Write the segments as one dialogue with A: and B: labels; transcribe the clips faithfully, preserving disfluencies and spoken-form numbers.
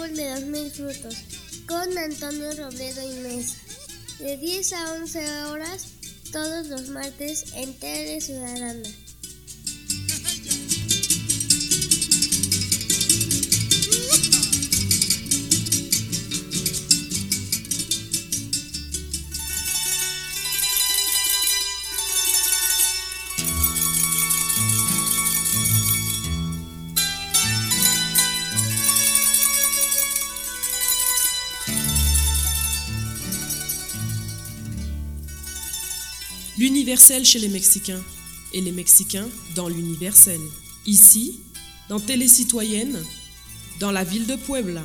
A: árbol de los mil frutos, con Antonio Robledo y Mesa, de diez a once horas, todos los martes en Tele Ciudadana.
B: L'universel chez les Mexicains et les Mexicains dans l'universel. Ici, dans Télé Citoyenne, dans la ville de Puebla.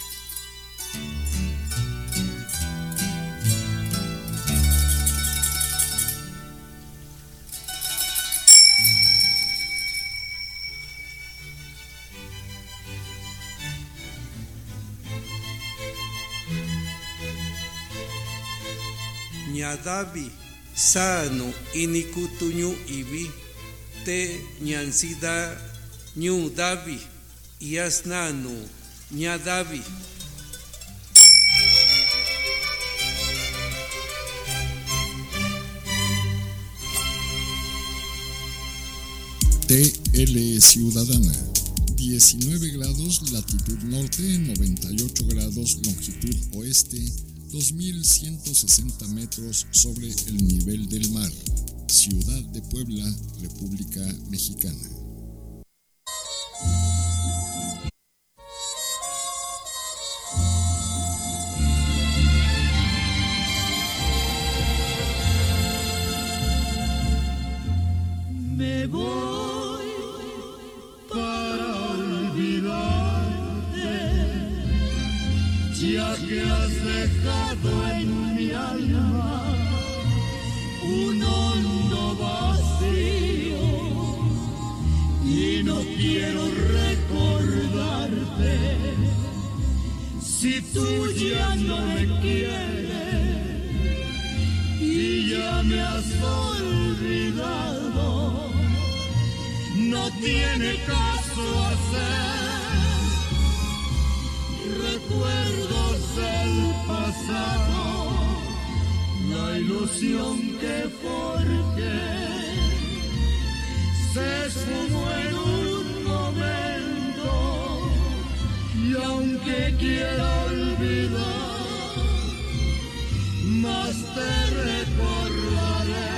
C: Ñadavi sano inikutuñu ibi te ñansida ñu davi yasnanu ñadavi.
D: T L Ciudadana, diecinueve grados latitud norte, noventa y ocho grados longitud oeste, dos mil ciento sesenta metros sobre el nivel del mar. Ciudad de Puebla, República Mexicana.
E: Me voy para olvidarte, ya que has dejado en mi alma un hondo vacío y no quiero recordarte. Si tú ya no me quieres y ya me has olvidado, no tiene caso hacer recuerdos del pasado, la ilusión que forjé se esfumó en un momento, y aunque quiera olvidar, más te recordaré.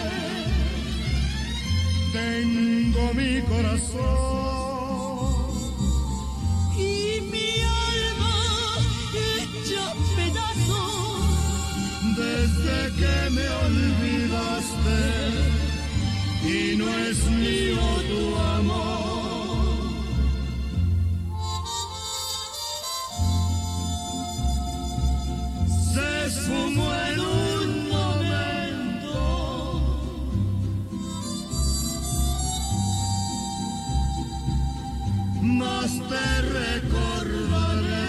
E: Tengo mi corazón y mi alma hecha pedazos desde que me olvidaste, y no es mío tu amor. Se esfumó en un momento, más te recordaré.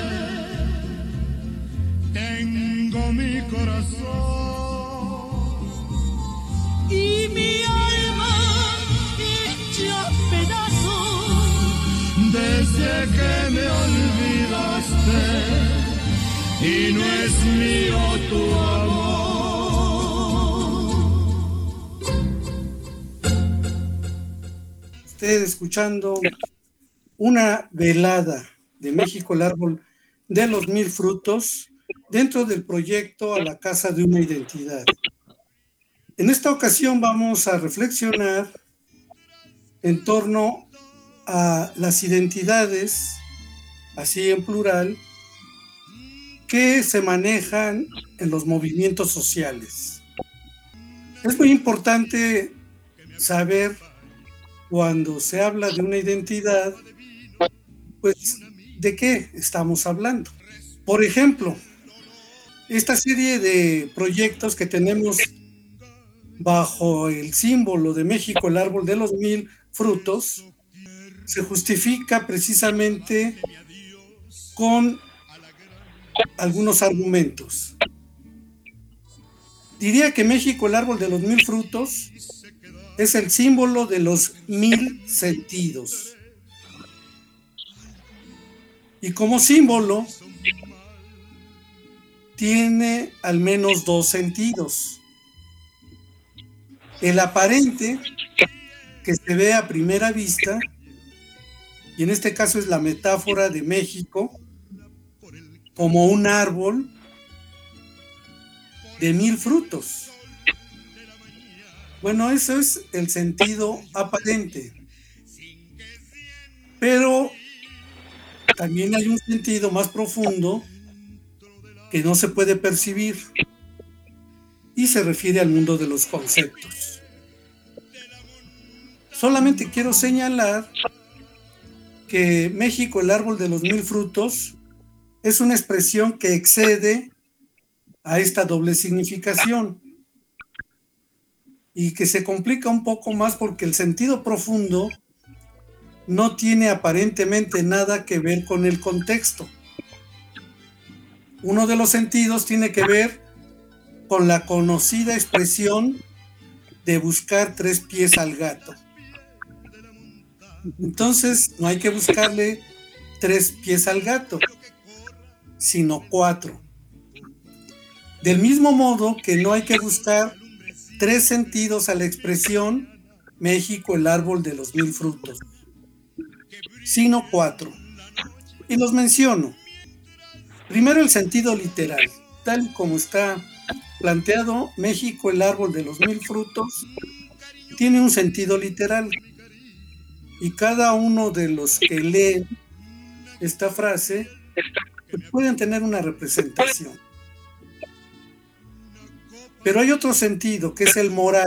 E: Tengo mi corazón y mi alma hecha pedazos desde que me olvidaste, y no es mío tu amor.
F: Usted escuchando una velada de México, el árbol de los mil frutos, dentro del proyecto A la Casa de una Identidad. En esta ocasión vamos a reflexionar en torno a las identidades, así en plural, que se manejan en los movimientos sociales. Es muy importante saber, cuando se habla de una identidad, pues, ¿de qué estamos hablando? Por ejemplo, esta serie de proyectos que tenemos bajo el símbolo de México, el árbol de los mil frutos, se justifica precisamente con algunos argumentos. Diría que México, el árbol de los mil frutos, es el símbolo de los mil sentidos. Y como símbolo, tiene al menos dos sentidos. El aparente, que se ve a primera vista, y en este caso es la metáfora de México como un árbol de mil frutos. Bueno, eso es el sentido aparente. Pero también hay un sentido más profundo que no se puede percibir y se refiere al mundo de los conceptos. Solamente quiero señalar que México, el árbol de los mil frutos, es una expresión que excede a esta doble significación y que se complica un poco más porque el sentido profundo no tiene aparentemente nada que ver con el contexto. Uno de los sentidos tiene que ver con la conocida expresión de buscar tres pies al gato. Entonces, no hay que buscarle tres pies al gato, sino cuatro. Del mismo modo que no hay que buscar tres sentidos a la expresión México, el árbol de los mil frutos, sino cuatro. Y los menciono. Primero, el sentido literal, tal como está planteado. México, el árbol de los mil frutos, tiene un sentido literal. Y cada uno de los que leen esta frase pueden tener una representación. Pero hay otro sentido, que es el moral,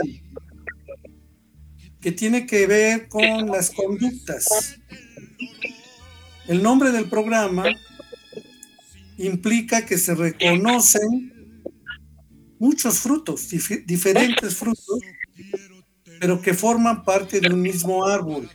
F: que tiene que ver con las conductas. El nombre del programa implica que se reconocen muchos frutos, dif- diferentes frutos, pero que forman parte de un mismo árbol.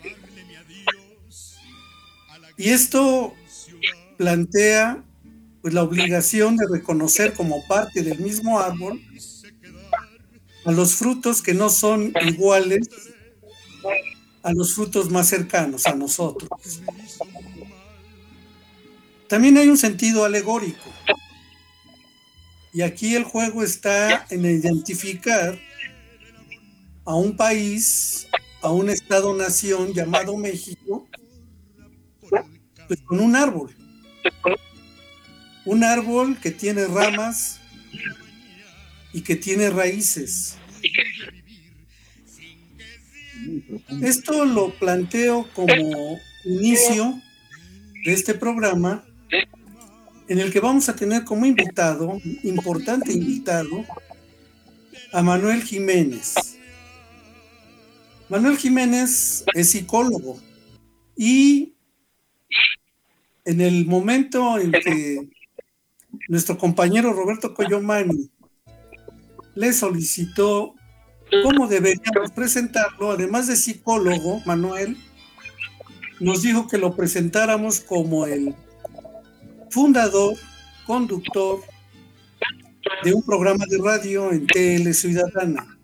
F: Y esto plantea pues la obligación de reconocer como parte del mismo árbol a los frutos que no son iguales a los frutos más cercanos a nosotros. También hay un sentido alegórico. Y aquí el juego está en identificar a un país, a un estado-nación llamado México, pues con un árbol. Un árbol que tiene ramas y que tiene raíces. Esto lo planteo como inicio de este programa, en el que vamos a tener como invitado, importante invitado, a Manuel Jiménez. Manuel Jiménez es psicólogo y en el momento en que nuestro compañero Roberto Coyomani le solicitó cómo deberíamos presentarlo, además de psicólogo, Manuel nos dijo que lo presentáramos como el fundador, conductor de un programa de radio en T L Ciudadana.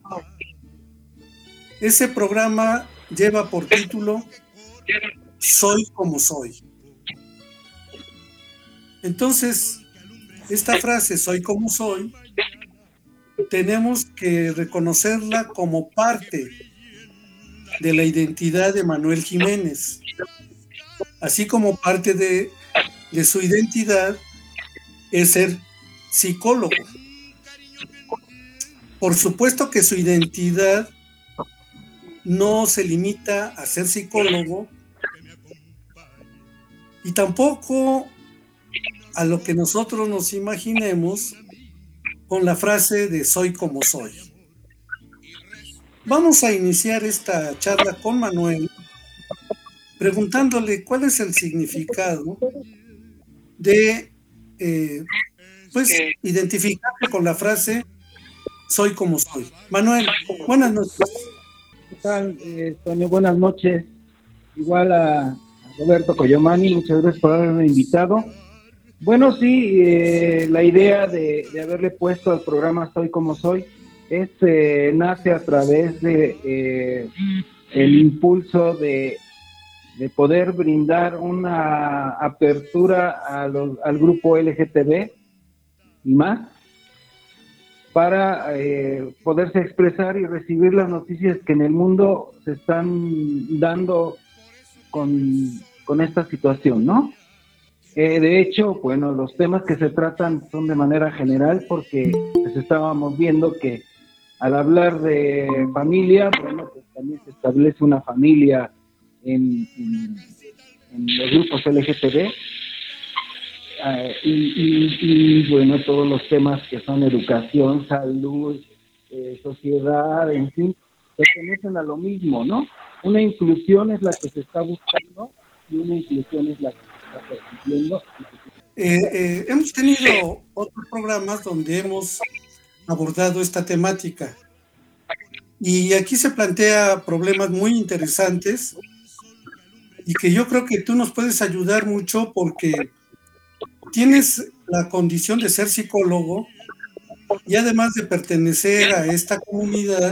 F: Ese programa lleva por título Soy como soy. Entonces, esta frase, soy como soy, tenemos que reconocerla como parte de la identidad de Manuel Jiménez, así como parte de, de su identidad es ser psicólogo. Por supuesto que su identidad no se limita a ser psicólogo y tampoco a lo que nosotros nos imaginemos con la frase de soy como soy. Vamos a iniciar esta charla con Manuel preguntándole cuál es el significado de eh, pues identificarse con la frase soy como soy. Manuel, buenas noches.
G: ¿Qué tal, eh, Toño? Buenas noches. Igual a, a Roberto Coyomani, muchas gracias por haberme invitado. Bueno, sí, eh, la idea de, de haberle puesto al programa Soy como soy es, eh, nace a través de eh, el impulso de, de poder brindar una apertura a los, al grupo L G T B y más, para eh, poderse expresar y recibir las noticias que en el mundo se están dando con, con esta situación, ¿no? Eh, de hecho, bueno, los temas que se tratan son de manera general porque pues, estábamos viendo que al hablar de familia, bueno, pues también se establece una familia en, en, en los grupos L G B T, uh, y, y, y bueno, todos los temas que son educación, salud, eh, sociedad, en fin, pertenecen a lo mismo, ¿no? Una inclusión es la que se está buscando y una inclusión es la que se está persiguiendo.
F: Eh, eh, hemos tenido otros programas donde hemos abordado esta temática y aquí se plantea problemas muy interesantes y que yo creo que tú nos puedes ayudar mucho porque tienes la condición de ser psicólogo y además de pertenecer a esta comunidad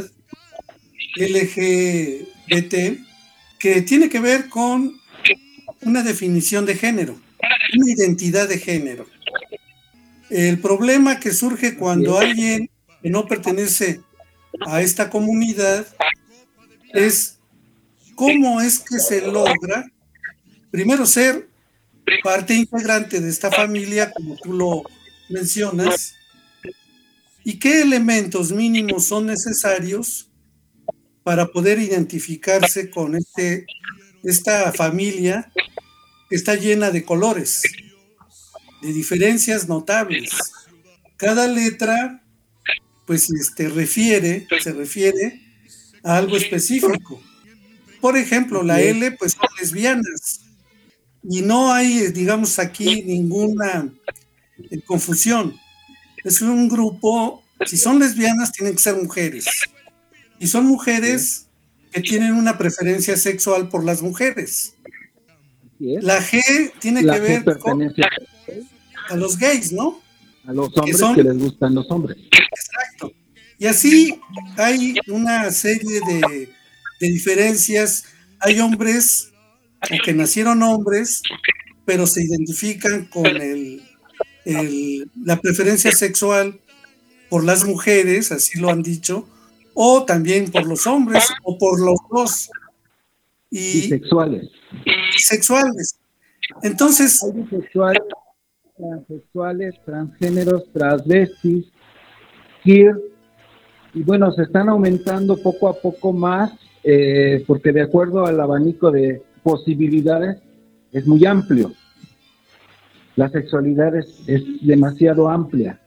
F: L G B T que tiene que ver con una definición de género, una identidad de género. El problema que surge cuando alguien que no pertenece a esta comunidad es cómo es que se logra, primero, ser parte integrante de esta familia, como tú lo mencionas, y qué elementos mínimos son necesarios para poder identificarse con este, esta familia que está llena de colores, de diferencias notables. Cada letra, pues, este, refiere, se refiere a algo específico. Por ejemplo, la L, pues, son lesbianas. Y no hay, digamos, aquí ninguna eh, confusión. Es un grupo, si son lesbianas, tienen que ser mujeres. Y son mujeres que tienen una preferencia sexual por las mujeres. La G tiene
G: la
F: que ver
G: G con
F: a los gays, ¿no?
G: A los hombres que, son, que les gustan los hombres.
F: Exacto. Y así hay una serie de, de diferencias. Hay hombres o que nacieron hombres, pero se identifican con el, el, la preferencia sexual por las mujeres, así lo han dicho, o también por los hombres, o por los dos. Y
G: bisexuales.
F: Bisexuales. Entonces.
G: Hay bisexuales, transexuales, transgéneros, transvestis, queer, y bueno, se están aumentando poco a poco más, eh, porque de acuerdo al abanico de posibilidades es muy amplio. La sexualidad es, es demasiado amplia.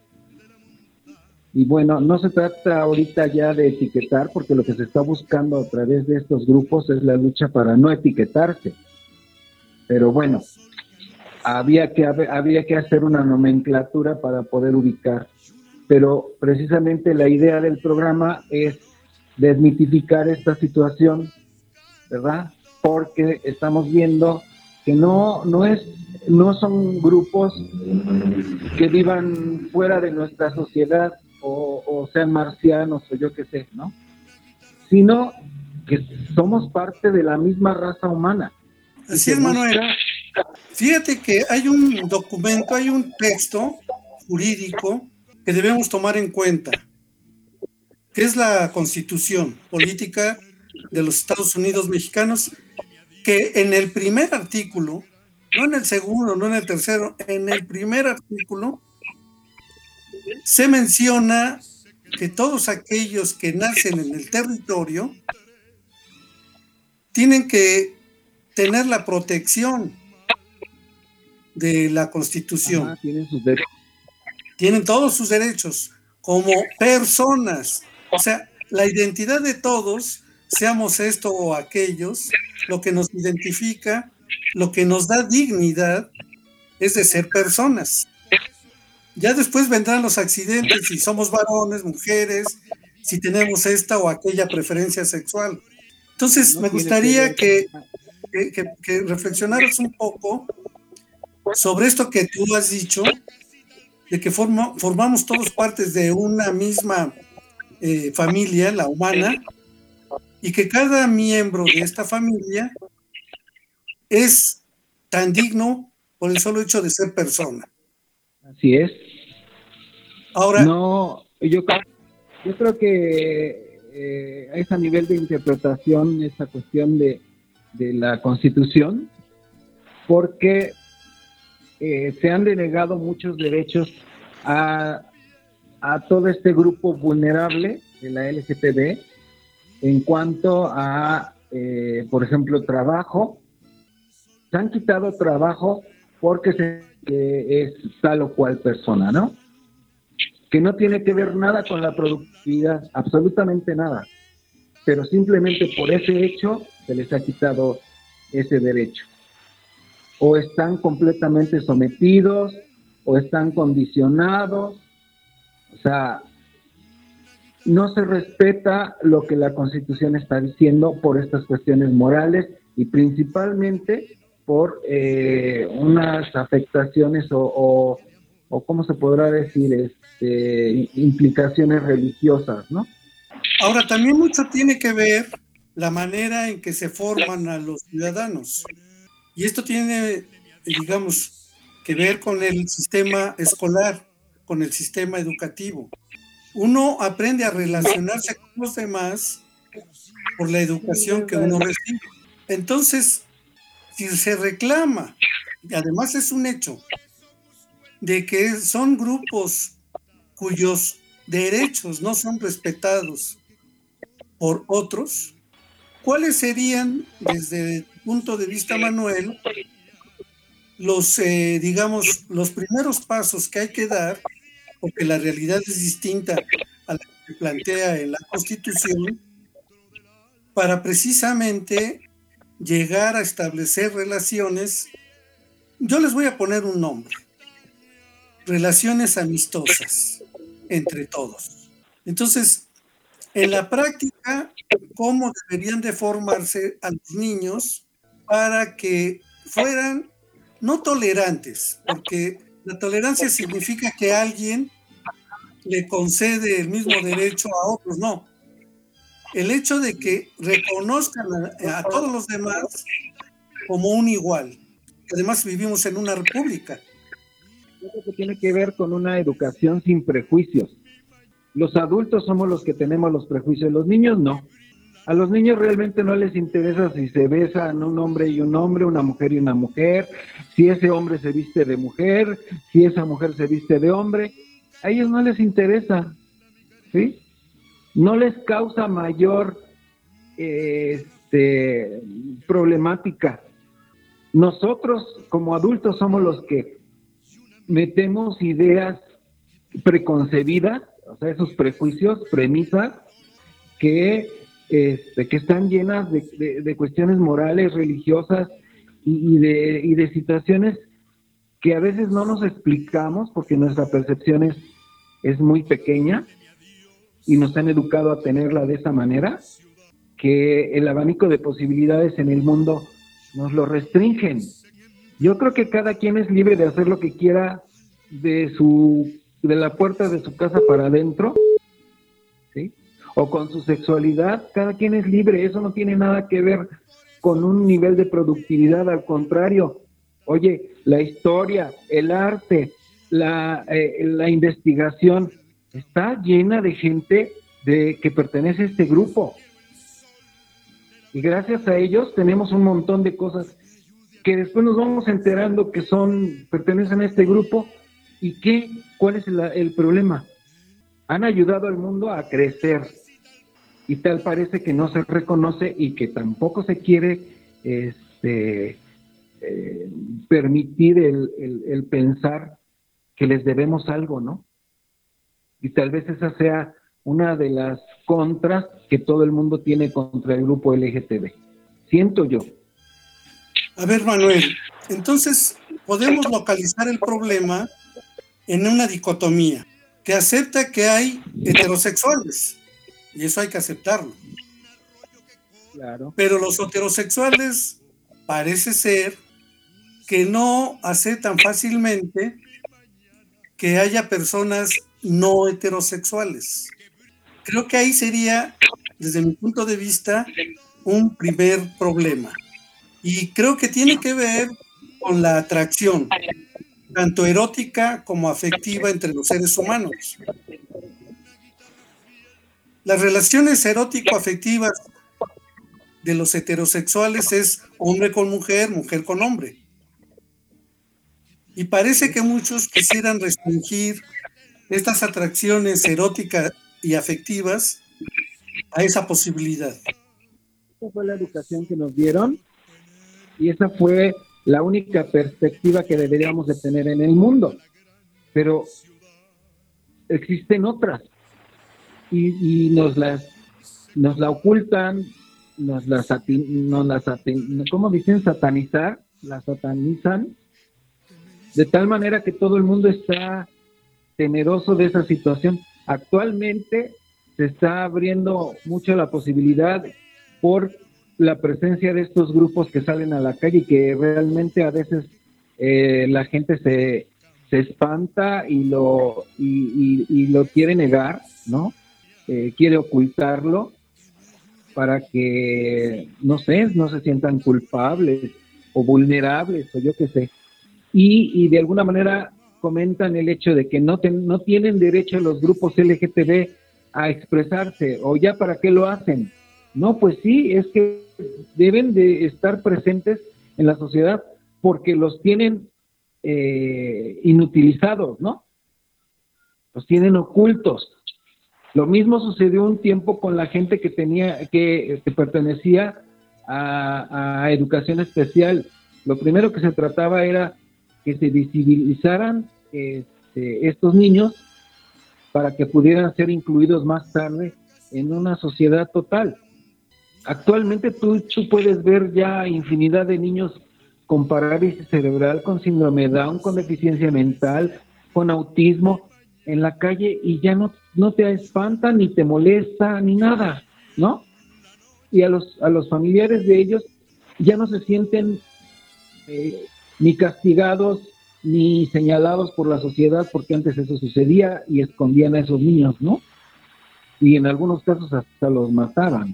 G: Y bueno, no se trata ahorita ya de etiquetar, porque lo que se está buscando a través de estos grupos es la lucha para no etiquetarse. Pero bueno, había que, había que hacer una nomenclatura para poder ubicar. Pero precisamente la idea del programa es desmitificar esta situación, ¿verdad? Porque estamos viendo que no, no, es, no son grupos que vivan fuera de nuestra sociedad, O, o sean marcianos o yo qué sé, ¿no? Sino que somos parte de la misma raza humana.
F: Así es, Manuel. Fíjate que hay un documento, hay un texto jurídico que debemos tomar en cuenta, que es la Constitución Política de los Estados Unidos Mexicanos, que en el primer artículo, no en el segundo, no en el tercero, en el primer artículo, se menciona que todos aquellos que nacen en el territorio tienen que tener la protección de la Constitución.
G: Ajá, tienen sus derechos.
F: Tienen todos sus derechos como personas. O sea, la identidad de todos, seamos esto o aquellos, lo que nos identifica, lo que nos da dignidad, es de ser personas. Ya después vendrán los accidentes, si somos varones, mujeres, si tenemos esta o aquella preferencia sexual. Entonces, no me gustaría que, que, que, que reflexionaras un poco sobre esto que tú has dicho, de que forma, formamos todos partes de una misma eh, familia, la humana, y que cada miembro de esta familia es tan digno por el solo hecho de ser persona.
G: Así es.
F: Ahora,
G: no, yo, yo creo que eh, es a nivel de interpretación esta cuestión de, de la Constitución, porque eh, se han denegado muchos derechos a, a todo este grupo vulnerable de la L G T B en cuanto a, eh, por ejemplo, trabajo. Se han quitado trabajo porque se, que es tal o cual persona, ¿no? Que no tiene que ver nada con la productividad, absolutamente nada, pero simplemente por ese hecho se les ha quitado ese derecho. O están completamente sometidos, o están condicionados, o sea, no se respeta lo que la Constitución está diciendo por estas cuestiones morales y principalmente por eh, unas afectaciones o, o, o, ¿cómo se podrá decir? Este, implicaciones religiosas, ¿no?
F: Ahora, también mucho tiene que ver la manera en que se forman a los ciudadanos. Y esto tiene, digamos, que ver con el sistema escolar, con el sistema educativo. Uno aprende a relacionarse con los demás por la educación que uno recibe. Entonces, si se reclama, y además es un hecho, de que son grupos cuyos derechos no son respetados por otros, ¿cuáles serían, desde el punto de vista, Manuel, los, eh, digamos, los primeros pasos que hay que dar, porque la realidad es distinta a la que plantea en la Constitución, para precisamente llegar a establecer relaciones? Yo les voy a poner un nombre: relaciones amistosas entre todos. Entonces, en la práctica, ¿cómo deberían de formarse a los niños para que fueran no tolerantes? Porque la tolerancia significa que alguien le concede el mismo derecho a otros, no. El hecho de que reconozcan a, a todos los demás como un igual. Además, vivimos en una república.
G: Yo creo que tiene que ver con una educación sin prejuicios. Los adultos somos los que tenemos los prejuicios, los niños no. A los niños realmente no les interesa si se besan un hombre y un hombre, una mujer y una mujer, si ese hombre se viste de mujer, si esa mujer se viste de hombre. A ellos no les interesa, ¿sí? No les causa mayor eh, este, problemática. Nosotros como adultos somos los que metemos ideas preconcebidas, o sea, esos prejuicios, premisas, que, este, que están llenas de, de, de cuestiones morales, religiosas y, y, de, y de situaciones que a veces no nos explicamos porque nuestra percepción es, es muy pequeña y nos han educado a tenerla de esa manera, que el abanico de posibilidades en el mundo nos lo restringen. Yo creo que cada quien es libre de hacer lo que quiera de su de la puerta de su casa para adentro, ¿sí? O con su sexualidad, cada quien es libre, eso no tiene nada que ver con un nivel de productividad, al contrario. Oye, la historia, el arte, la, eh, la investigación está llena de gente de que pertenece a este grupo. Y gracias a ellos tenemos un montón de cosas que después nos vamos enterando que son, pertenecen a este grupo. ¿Y qué? ¿Cuál es el, el problema? Han ayudado al mundo a crecer y tal parece que no se reconoce y que tampoco se quiere este, eh, permitir el, el, el pensar que les debemos algo, ¿no? Y tal vez esa sea una de las contras que todo el mundo tiene contra el grupo L G T B. Siento yo.
F: A ver, Manuel, entonces podemos localizar el problema en una dicotomía que acepta que hay heterosexuales, y eso hay que aceptarlo.
G: Claro.
F: Pero los heterosexuales parece ser que no aceptan fácilmente que haya personas no heterosexuales. Creo que ahí sería, desde mi punto de vista, un primer problema. Y creo que tiene que ver con la atracción. tanto erótica como afectiva entre los seres humanos. Las relaciones erótico-afectivas de los heterosexuales es hombre con mujer, mujer con hombre. Y parece que muchos quisieran restringir estas atracciones eróticas y afectivas a esa posibilidad.
G: Esa fue la educación que nos dieron y esa fue la única perspectiva que deberíamos de tener en el mundo. Pero existen otras y, y nos las nos la ocultan, nos las nos las ¿cómo dicen? satanizar, la satanizan de tal manera que todo el mundo está temeroso de esa situación. Actualmente se está abriendo mucho la posibilidad por la presencia de estos grupos que salen a la calle y que realmente a veces eh, la gente se, se espanta y lo y, y, y lo quiere negar, ¿no? Eh, quiere ocultarlo para que, no sé, no se sientan culpables o vulnerables o yo qué sé. Y, y de alguna manera comentan el hecho de que no, ten, no tienen derecho los grupos L G T B a expresarse, o ya para qué lo hacen. No, pues sí, es que deben de estar presentes en la sociedad porque los tienen eh, inutilizados, ¿no? Los tienen ocultos. Lo mismo sucedió un tiempo con la gente que tenía, que, que pertenecía a, a educación especial. Lo primero que se trataba era que se visibilizaran este, estos niños para que pudieran ser incluidos más tarde en una sociedad total. Actualmente tú, tú puedes ver ya infinidad de niños con parálisis cerebral, con síndrome Down, con deficiencia mental, con autismo en la calle y ya no, no te espanta, ni te molesta, ni nada, ¿no? Y a los, a los familiares de ellos ya no se sienten eh, ni castigados ni señalados por la sociedad, porque antes eso sucedía y escondían a esos niños, ¿no? Y en algunos casos hasta los mataban.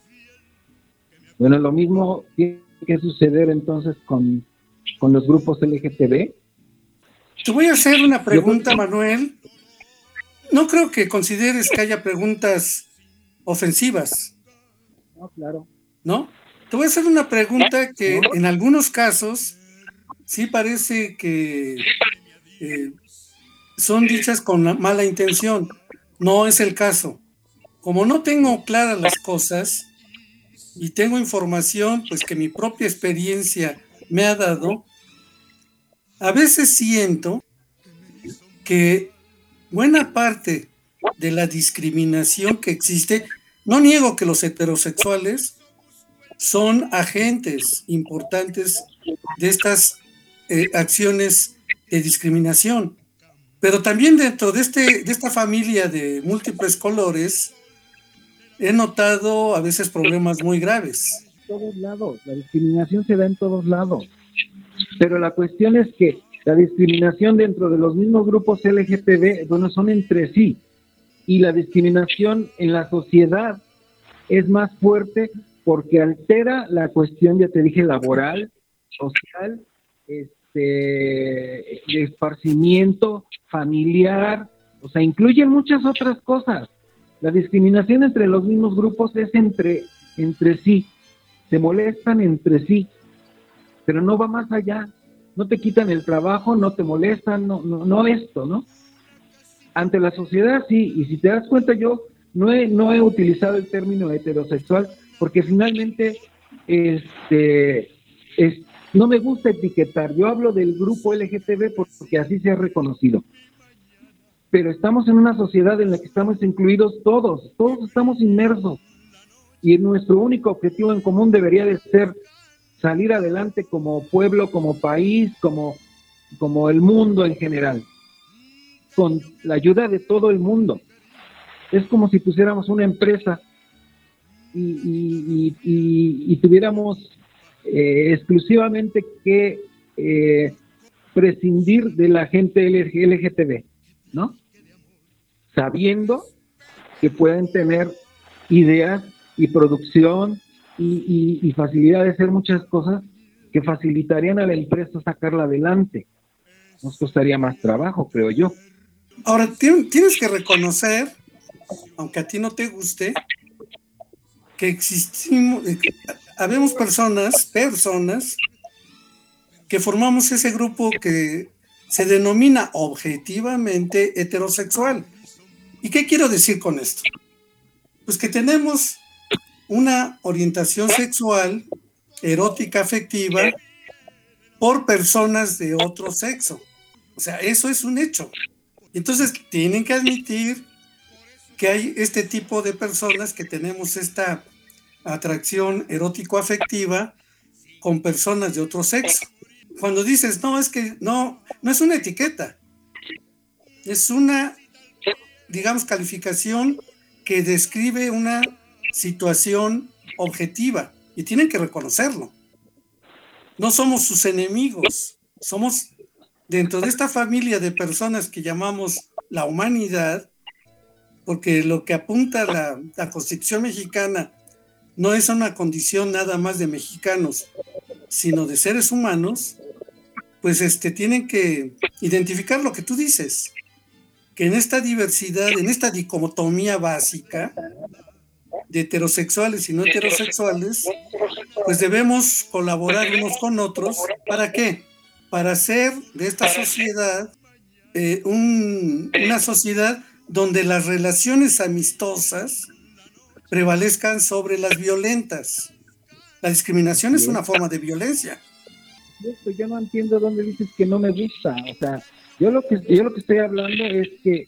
G: Bueno, lo mismo tiene que suceder entonces con, con los grupos L G T B.
F: Te voy a hacer una pregunta, Manuel. No creo que consideres que haya preguntas ofensivas.
G: No, claro.
F: ¿No? Te voy a hacer una pregunta que en algunos casos sí parece que eh, son dichas con mala intención. No es el caso. Como no tengo claras las cosas y tengo información pues que mi propia experiencia me ha dado, a veces siento que buena parte de la discriminación que existe, no niego que los heterosexuales son agentes importantes de estas eh, acciones de discriminación, pero también dentro de, este, de esta familia de múltiples colores he notado a veces problemas muy graves.
G: En todos lados, la discriminación se da en todos lados, pero la cuestión es que la discriminación dentro de los mismos grupos L G T B, bueno, son entre sí, y la discriminación en la sociedad es más fuerte porque altera la cuestión, ya te dije, laboral, social, este, de esparcimiento, familiar, o sea, incluye muchas otras cosas. La discriminación entre los mismos grupos es entre, entre sí, se molestan entre sí, pero no va más allá. No te quitan el trabajo, no te molestan, no, no, no esto, ¿no? Ante la sociedad sí, y si te das cuenta yo no he, no he utilizado el término heterosexual porque finalmente este, es, no me gusta etiquetar, yo hablo del grupo L G T B porque así se ha reconocido, pero estamos en una sociedad en la que estamos incluidos todos, todos estamos inmersos y nuestro único objetivo en común debería de ser salir adelante como pueblo, como país, como, como el mundo en general, con la ayuda de todo el mundo. Es como si pusiéramos una empresa y, y, y, y, y tuviéramos eh, exclusivamente que eh, prescindir de la gente L G T B, ¿no? Sabiendo que pueden tener ideas y producción Y, y, y facilidad de hacer muchas cosas que facilitarían a la empresa sacarla adelante. nos costaría más trabajo, creo yo.
F: Ahora, tienes que reconocer, aunque a ti no te guste, que existimos, que habemos personas, personas, que formamos ese grupo que se denomina objetivamente heterosexual. ¿Y qué quiero decir con esto? Pues que tenemos una orientación sexual, erótica, afectiva, por personas de otro sexo. O sea, eso es un hecho. Entonces, tienen que admitir que hay este tipo de personas que tenemos esta atracción erótico-afectiva con personas de otro sexo. Cuando dices, no, es que no, no es una etiqueta, es una, digamos, calificación que describe una situación objetiva y tienen que reconocerlo. No somos sus enemigos, somos dentro de esta familia de personas que llamamos la humanidad, porque lo que apunta la, la Constitución mexicana no es una condición nada más de mexicanos, sino de seres humanos, pues este, tienen que identificar lo que tú dices, que en esta diversidad, en esta dicotomía básica de heterosexuales y no heterosexuales, pues debemos colaborar unos con otros. ¿Para qué? Para hacer de esta sociedad eh, un, una sociedad donde las relaciones amistosas prevalezcan sobre las violentas. La discriminación es una forma de violencia.
G: Pues yo no entiendo dónde dices que no me gusta. O sea, yo lo que yo lo que estoy hablando es que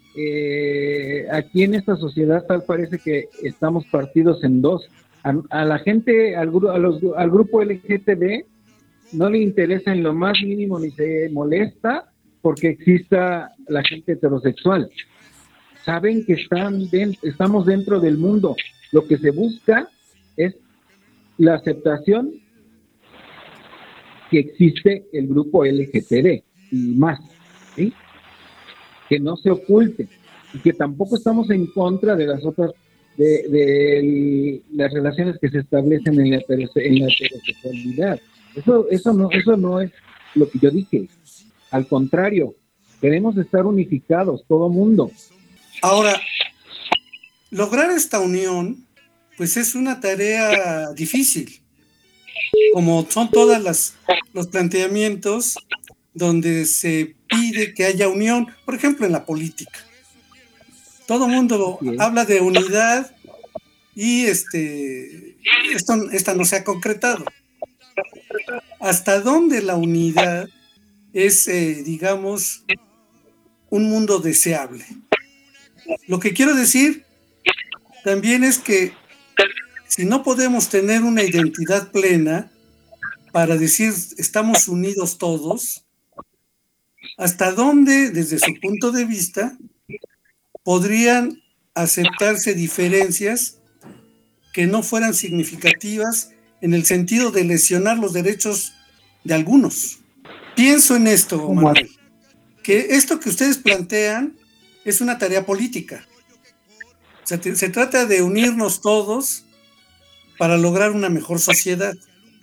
G: eh, aquí en esta sociedad tal parece que estamos partidos en dos. A, a la gente, al, a los, al grupo L G T B no le interesa en lo más mínimo ni se molesta porque exista la gente heterosexual. Saben que están de, estamos dentro del mundo. Lo que se busca es la aceptación que existe el grupo L G T B y más, ¿sí? Que no se oculte y que tampoco estamos en contra de las otras de, de las relaciones que se establecen en la, en la heterosexualidad. Eso, eso no, eso no es lo que yo dije. Al contrario, queremos estar unificados, todo mundo.
F: Ahora, lograr esta unión, pues es una tarea difícil, como son todas las los planteamientos donde se pide que haya unión, por ejemplo en la política. Todo el mundo sí. habla de unidad y este esto, esta no se ha concretado. ¿Hasta dónde la unidad es, eh, digamos, un mundo deseable? Lo que quiero decir también es que si no podemos tener una identidad plena para decir estamos unidos todos, ¿hasta dónde, desde su punto de vista, podrían aceptarse diferencias que no fueran significativas en el sentido de lesionar los derechos de algunos? Pienso en esto, Manuel, que esto que ustedes plantean es una tarea política. O sea, te, se trata de unirnos todos para lograr una mejor sociedad.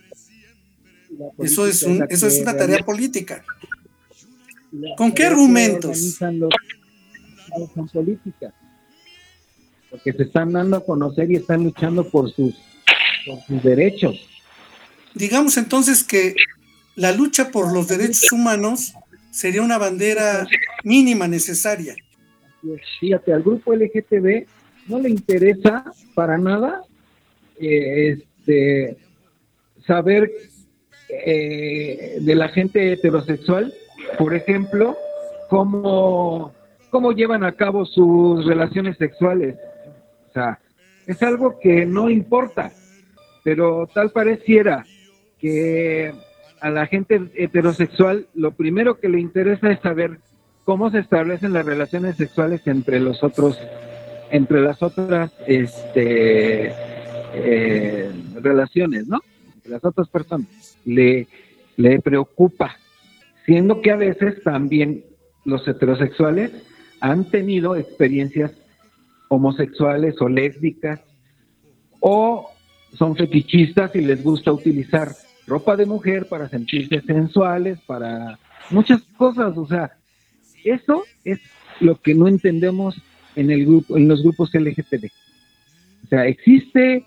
F: Eso es, un, eso es una tarea política. ¿Con qué argumentos?
G: Los, son políticas. Porque se están dando a conocer y están luchando por sus, por sus derechos.
F: Digamos entonces que la lucha por los derechos humanos sería una bandera mínima necesaria.
G: Fíjate, al grupo L G T B no le interesa para nada eh, este, saber eh, de la gente heterosexual, por ejemplo, cómo, cómo llevan a cabo sus relaciones sexuales. O sea, es algo que no importa, pero tal pareciera que a la gente heterosexual lo primero que le interesa es saber cómo se establecen las relaciones sexuales entre los otros, entre las otras este, eh, relaciones, ¿no? Entre las otras personas. Le, le preocupa, siendo que a veces también los heterosexuales han tenido experiencias homosexuales o lésbicas, o son fetichistas y les gusta utilizar ropa de mujer para sentirse sensuales, para muchas cosas, o sea, eso es lo que no entendemos en el grupo, en los grupos L G T B. O sea, existe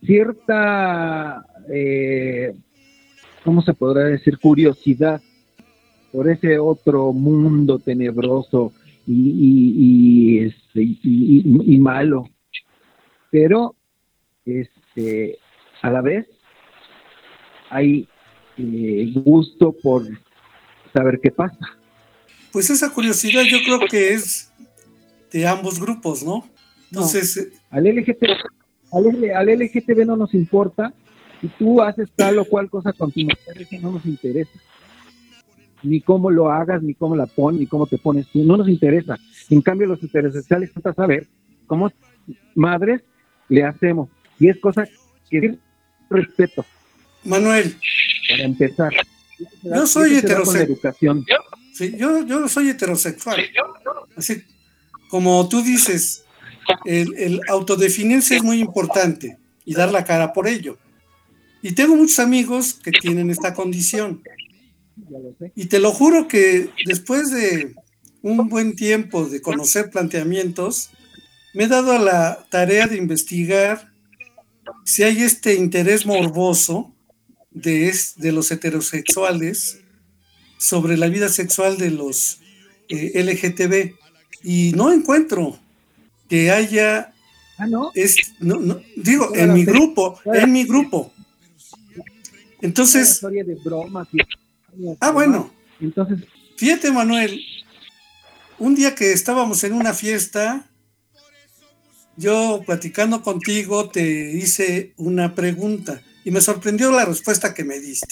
G: cierta, eh, ¿cómo se podrá decir? Curiosidad por ese otro mundo tenebroso y, y, y, este, y, y, y malo, pero este, a la vez hay eh, gusto por saber qué pasa.
F: Pues esa curiosidad yo creo que es de ambos grupos, ¿no? Entonces,
G: no, al L G T B, al, al L G T B no nos importa si tú haces tal o cual cosa con tu mujer, eso no nos interesa. Ni cómo lo hagas, ni cómo la pones, ni cómo te pones tú, no nos interesa. En cambio, los heterosexuales tratan de saber cómo madres le hacemos. Y es cosa que respeto.
F: Manuel.
G: Para empezar.
F: Yo soy
G: heterosexual.
F: Sí, yo, yo soy heterosexual. Así como tú dices, el, el autodefinirse es muy importante y dar la cara por ello. Y tengo muchos amigos que tienen esta condición. Y te lo juro que después de un buen tiempo de conocer planteamientos, me he dado a la tarea de investigar si hay este interés morboso de, de los heterosexuales sobre la vida sexual de los eh, L G T B. Y no encuentro que haya...
G: Ah, ¿no?
F: Es, no, no digo, en mi grupo, en mi grupo. Entonces...
G: De bromas y...
F: Ah, bueno.
G: Entonces,
F: fíjate, Manuel, un día que estábamos en una fiesta, yo platicando contigo te hice una pregunta y me sorprendió la respuesta que me diste.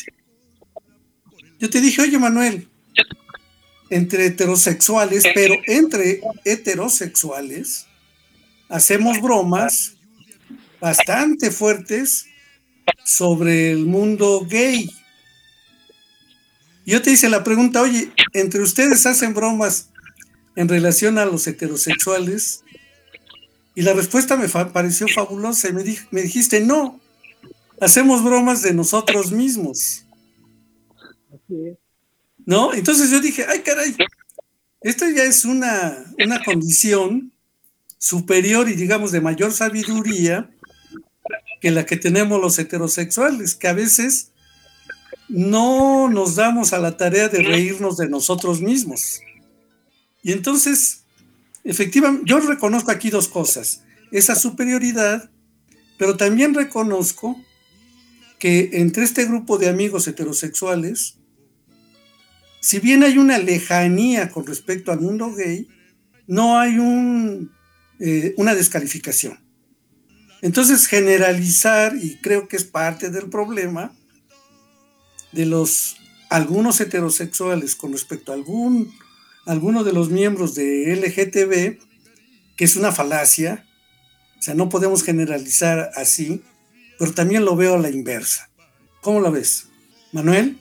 F: Yo te dije, oye, Manuel, entre heterosexuales, pero entre heterosexuales, hacemos bromas bastante fuertes sobre el mundo gay. Yo te hice la pregunta, oye, ¿entre ustedes hacen bromas en relación a los heterosexuales? Y la respuesta me fa- pareció fabulosa y me, di- me dijiste, no, hacemos bromas de nosotros mismos. ¿No? Entonces yo dije, ay caray, esto ya es una, una condición superior y digamos de mayor sabiduría que la que tenemos los heterosexuales, que a veces no nos damos a la tarea de reírnos de nosotros mismos. Y entonces, efectivamente, yo reconozco aquí dos cosas, esa superioridad, pero también reconozco que entre este grupo de amigos heterosexuales, si bien hay una lejanía con respecto al mundo gay, no hay un, eh, una descalificación. Entonces, generalizar, y creo que es parte del problema, de los algunos heterosexuales con respecto a algún alguno de los miembros de L G T B, que es una falacia, o sea, no podemos generalizar así, pero también lo veo a la inversa. ¿Cómo lo ves, Manuel?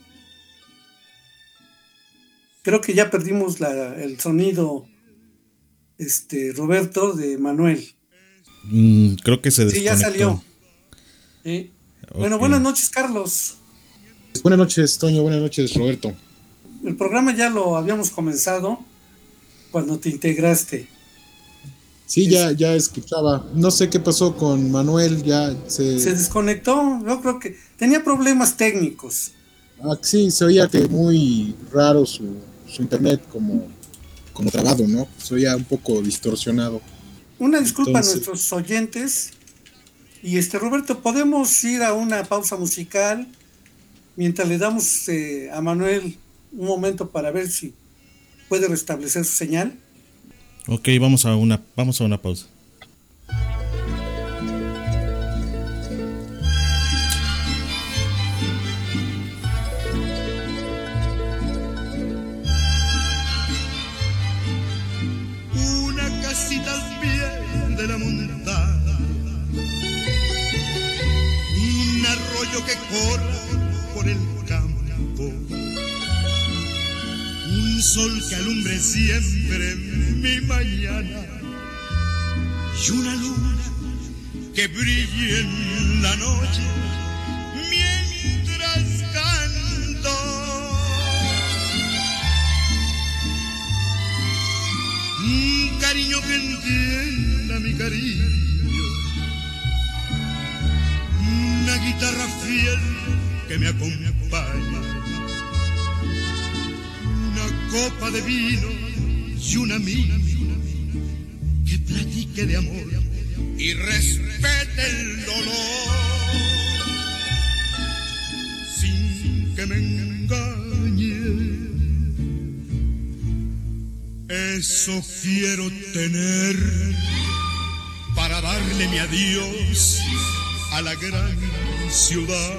F: Creo que ya perdimos la, el sonido, este, Roberto, de Manuel.
H: Mm, creo que se desconectó.
F: Sí, ya salió. ¿Sí? Okay. Bueno, buenas noches, Carlos.
H: Buenas noches, Toño. Buenas noches, Roberto.
F: El programa ya lo habíamos comenzado cuando te integraste.
H: Sí, ya, ya escuchaba. No sé qué pasó con Manuel, ya se...
F: Se desconectó, yo creo que tenía problemas técnicos.
H: Ah, sí, se oía que muy raro su, su internet, como, como trabado, ¿no? Se oía un poco distorsionado.
F: Una disculpa
H: Entonces...
F: a nuestros oyentes. Y este, Roberto, ¿podemos ir a una pausa musical mientras le damos eh, a Manuel un momento para ver si puede restablecer su señal?
H: Ok, vamos a una, vamos a una pausa.
E: Una casita al pie de la montaña, un arroyo que corre por el campo, un sol que alumbre siempre mi mañana y una luna que brille en la noche mientras canto. que entienda mi cariño, una guitarra fiel que me acompañe, una copa de vino y un amigo que platique de amor y respete el dolor, sin que me engañe. Eso quiero tener para darle mi adiós a la gran ciudad.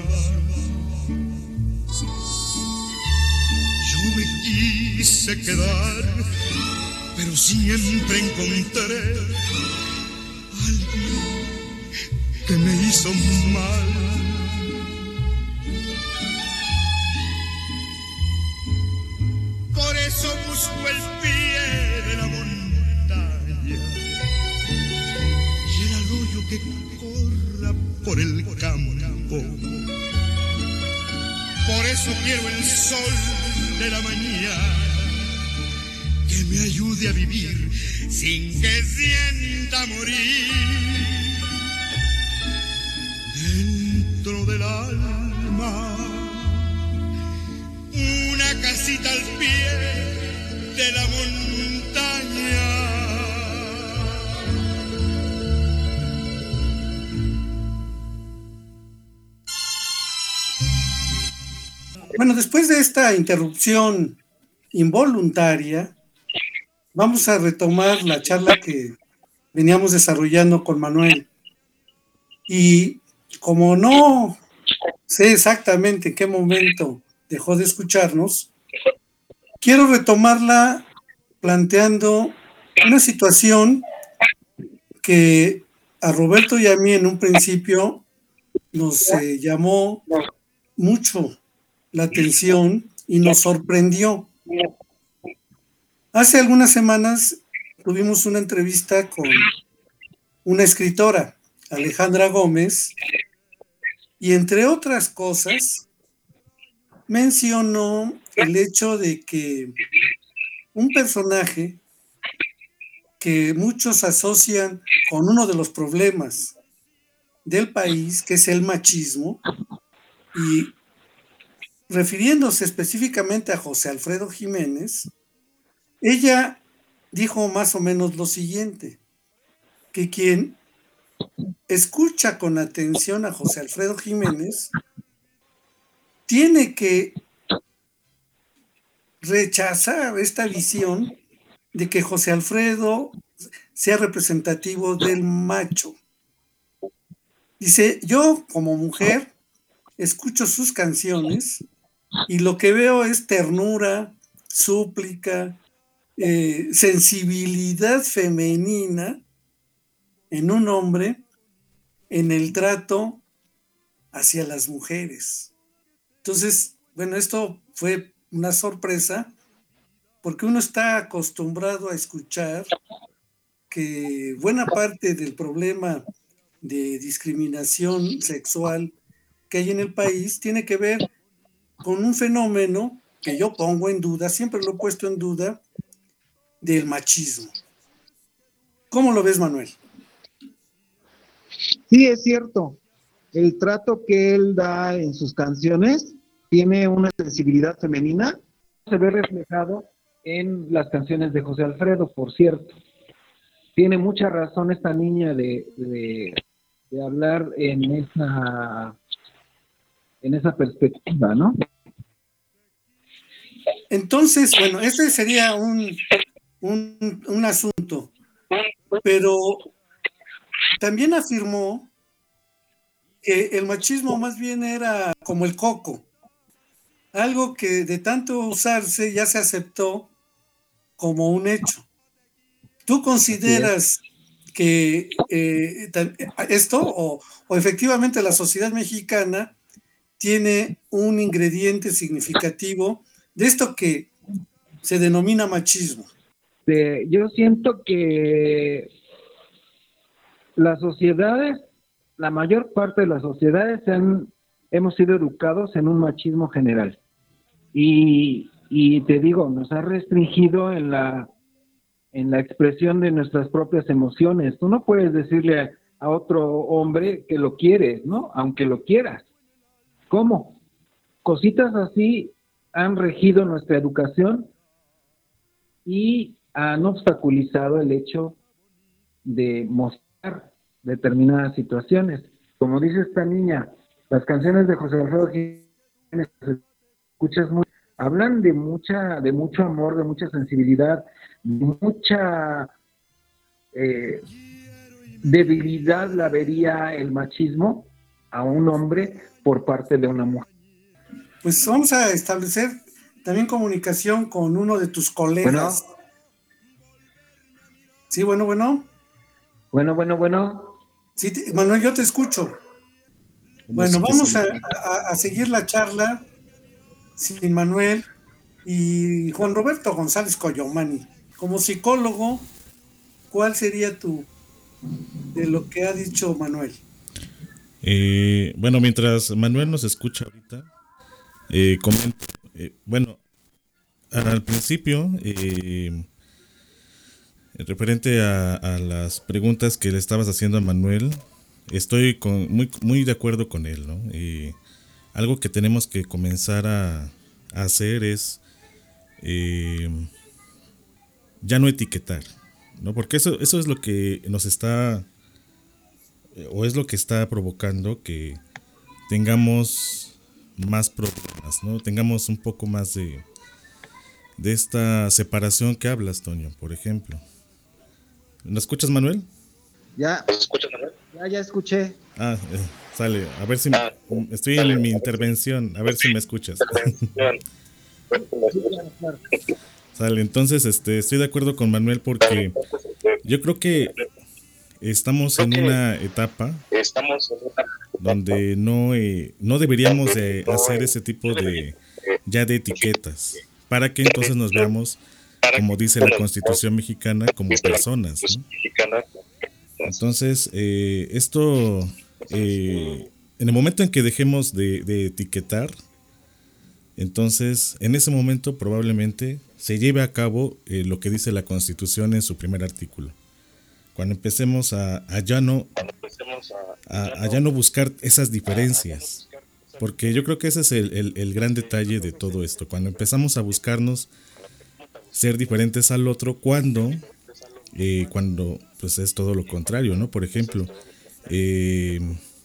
E: Yo me quise quedar, pero siempre encontré alguien que me hizo mal. Por eso busco el pie de la montaña y el arroyo que corra por el campo. Por eso quiero el sol de la mañana que me ayude a vivir sin que sienta morir. Dentro del alma una casita al pie de la montaña.
F: Bueno, después de esta interrupción involuntaria, vamos a retomar la charla que veníamos desarrollando con Manuel. Y como no sé exactamente en qué momento dejó de escucharnos, quiero retomarla planteando una situación que a Roberto y a mí en un principio nos eh, llamó mucho la atención y nos sorprendió. Hace algunas semanas tuvimos una entrevista con una escritora, Alejandra Gómez, y entre otras cosas mencionó el hecho de que un personaje que muchos asocian con uno de los problemas del país, que es el machismo, y refiriéndose específicamente a José Alfredo Jiménez, ella dijo más o menos lo siguiente, que quien escucha con atención a José Alfredo Jiménez tiene que rechazar esta visión de que José Alfredo sea representativo del macho. Dice, yo como mujer escucho sus canciones y lo que veo es ternura, súplica, eh, sensibilidad femenina en un hombre en el trato hacia las mujeres. Entonces, bueno, esto fue una sorpresa porque uno está acostumbrado a escuchar que buena parte del problema de discriminación sexual que hay en el país tiene que ver con un fenómeno que yo pongo en duda, siempre lo he puesto en duda, del machismo. ¿Cómo lo ves, Manuel?
G: Sí, es cierto. El trato que él da en sus canciones tiene una sensibilidad femenina. Se ve reflejado en las canciones de José Alfredo, por cierto. Tiene mucha razón esta niña de, de, de hablar en esa, en esa perspectiva, ¿no?
F: Entonces, bueno, ese sería un, un, un asunto, pero también afirmó que el machismo más bien era como el coco, algo que de tanto usarse ya se aceptó como un hecho. ¿Tú consideras que eh, esto o, o efectivamente la sociedad mexicana tiene un ingrediente significativo de esto que se denomina machismo?
G: Eh, yo siento que las sociedades, la mayor parte de las sociedades han, hemos sido educados en un machismo general. Y, y te digo, nos ha restringido en la en la expresión de nuestras propias emociones. Tú no puedes decirle a, a otro hombre que lo quieres, ¿no? Aunque lo quieras. ¿Cómo? Cositas así han regido nuestra educación y han obstaculizado el hecho de mostrar determinadas situaciones. Como dice esta niña, las canciones de José Alfredo Jiménez, escuchas muy, hablan de mucha, de mucho amor, de mucha sensibilidad, de mucha eh, debilidad la vería el machismo a un hombre por parte de una mujer.
F: Pues vamos a establecer también comunicación con uno de tus colegas.
G: Bueno.
F: Sí, bueno, bueno.
G: Bueno, bueno, bueno.
F: Sí, te, Manuel, yo te escucho. Bueno, vamos a, a, a seguir la charla sin Manuel y Juan Roberto González Coyomani. Como psicólogo, ¿cuál sería tu de lo que ha dicho Manuel?
I: Eh, bueno, mientras Manuel nos escucha ahorita, eh, comento, eh, bueno, al principio, eh, referente a, a las preguntas que le estabas haciendo a Manuel, estoy con, muy, muy de acuerdo con él, ¿no? Y algo que tenemos que comenzar a, a hacer es eh, ya no etiquetar, ¿no? Porque eso, eso es lo que nos está, o es lo que está provocando que tengamos más problemas, ¿no? Tengamos un poco más de, de esta separación que hablas, Toño, por ejemplo. ¿Me escuchas, Manuel?
G: Ya. ¿Escuchas, Manuel? Ya, ya escuché.
I: Ah, eh, sale. A ver si... Ah, me, estoy sale. En mi intervención. A ver si me escuchas. Sale. Entonces, este, estoy de acuerdo con Manuel porque yo creo que estamos en una etapa donde no, eh, no deberíamos de hacer ese tipo de ya de etiquetas para que entonces nos veamos, como dice la Constitución mexicana, como personas, ¿no? Entonces, eh, esto, eh, en el momento en que dejemos de, de etiquetar, entonces, en ese momento probablemente se lleve a cabo eh, lo que dice la Constitución en su primer artículo. Cuando empecemos a, a, ya no, a, a ya no buscar esas diferencias, porque yo creo que ese es el, el, el gran detalle de todo esto. Cuando empezamos a buscarnos ser diferentes al otro, cuando, eh, cuando pues es todo lo contrario, ¿no? Por ejemplo, eh,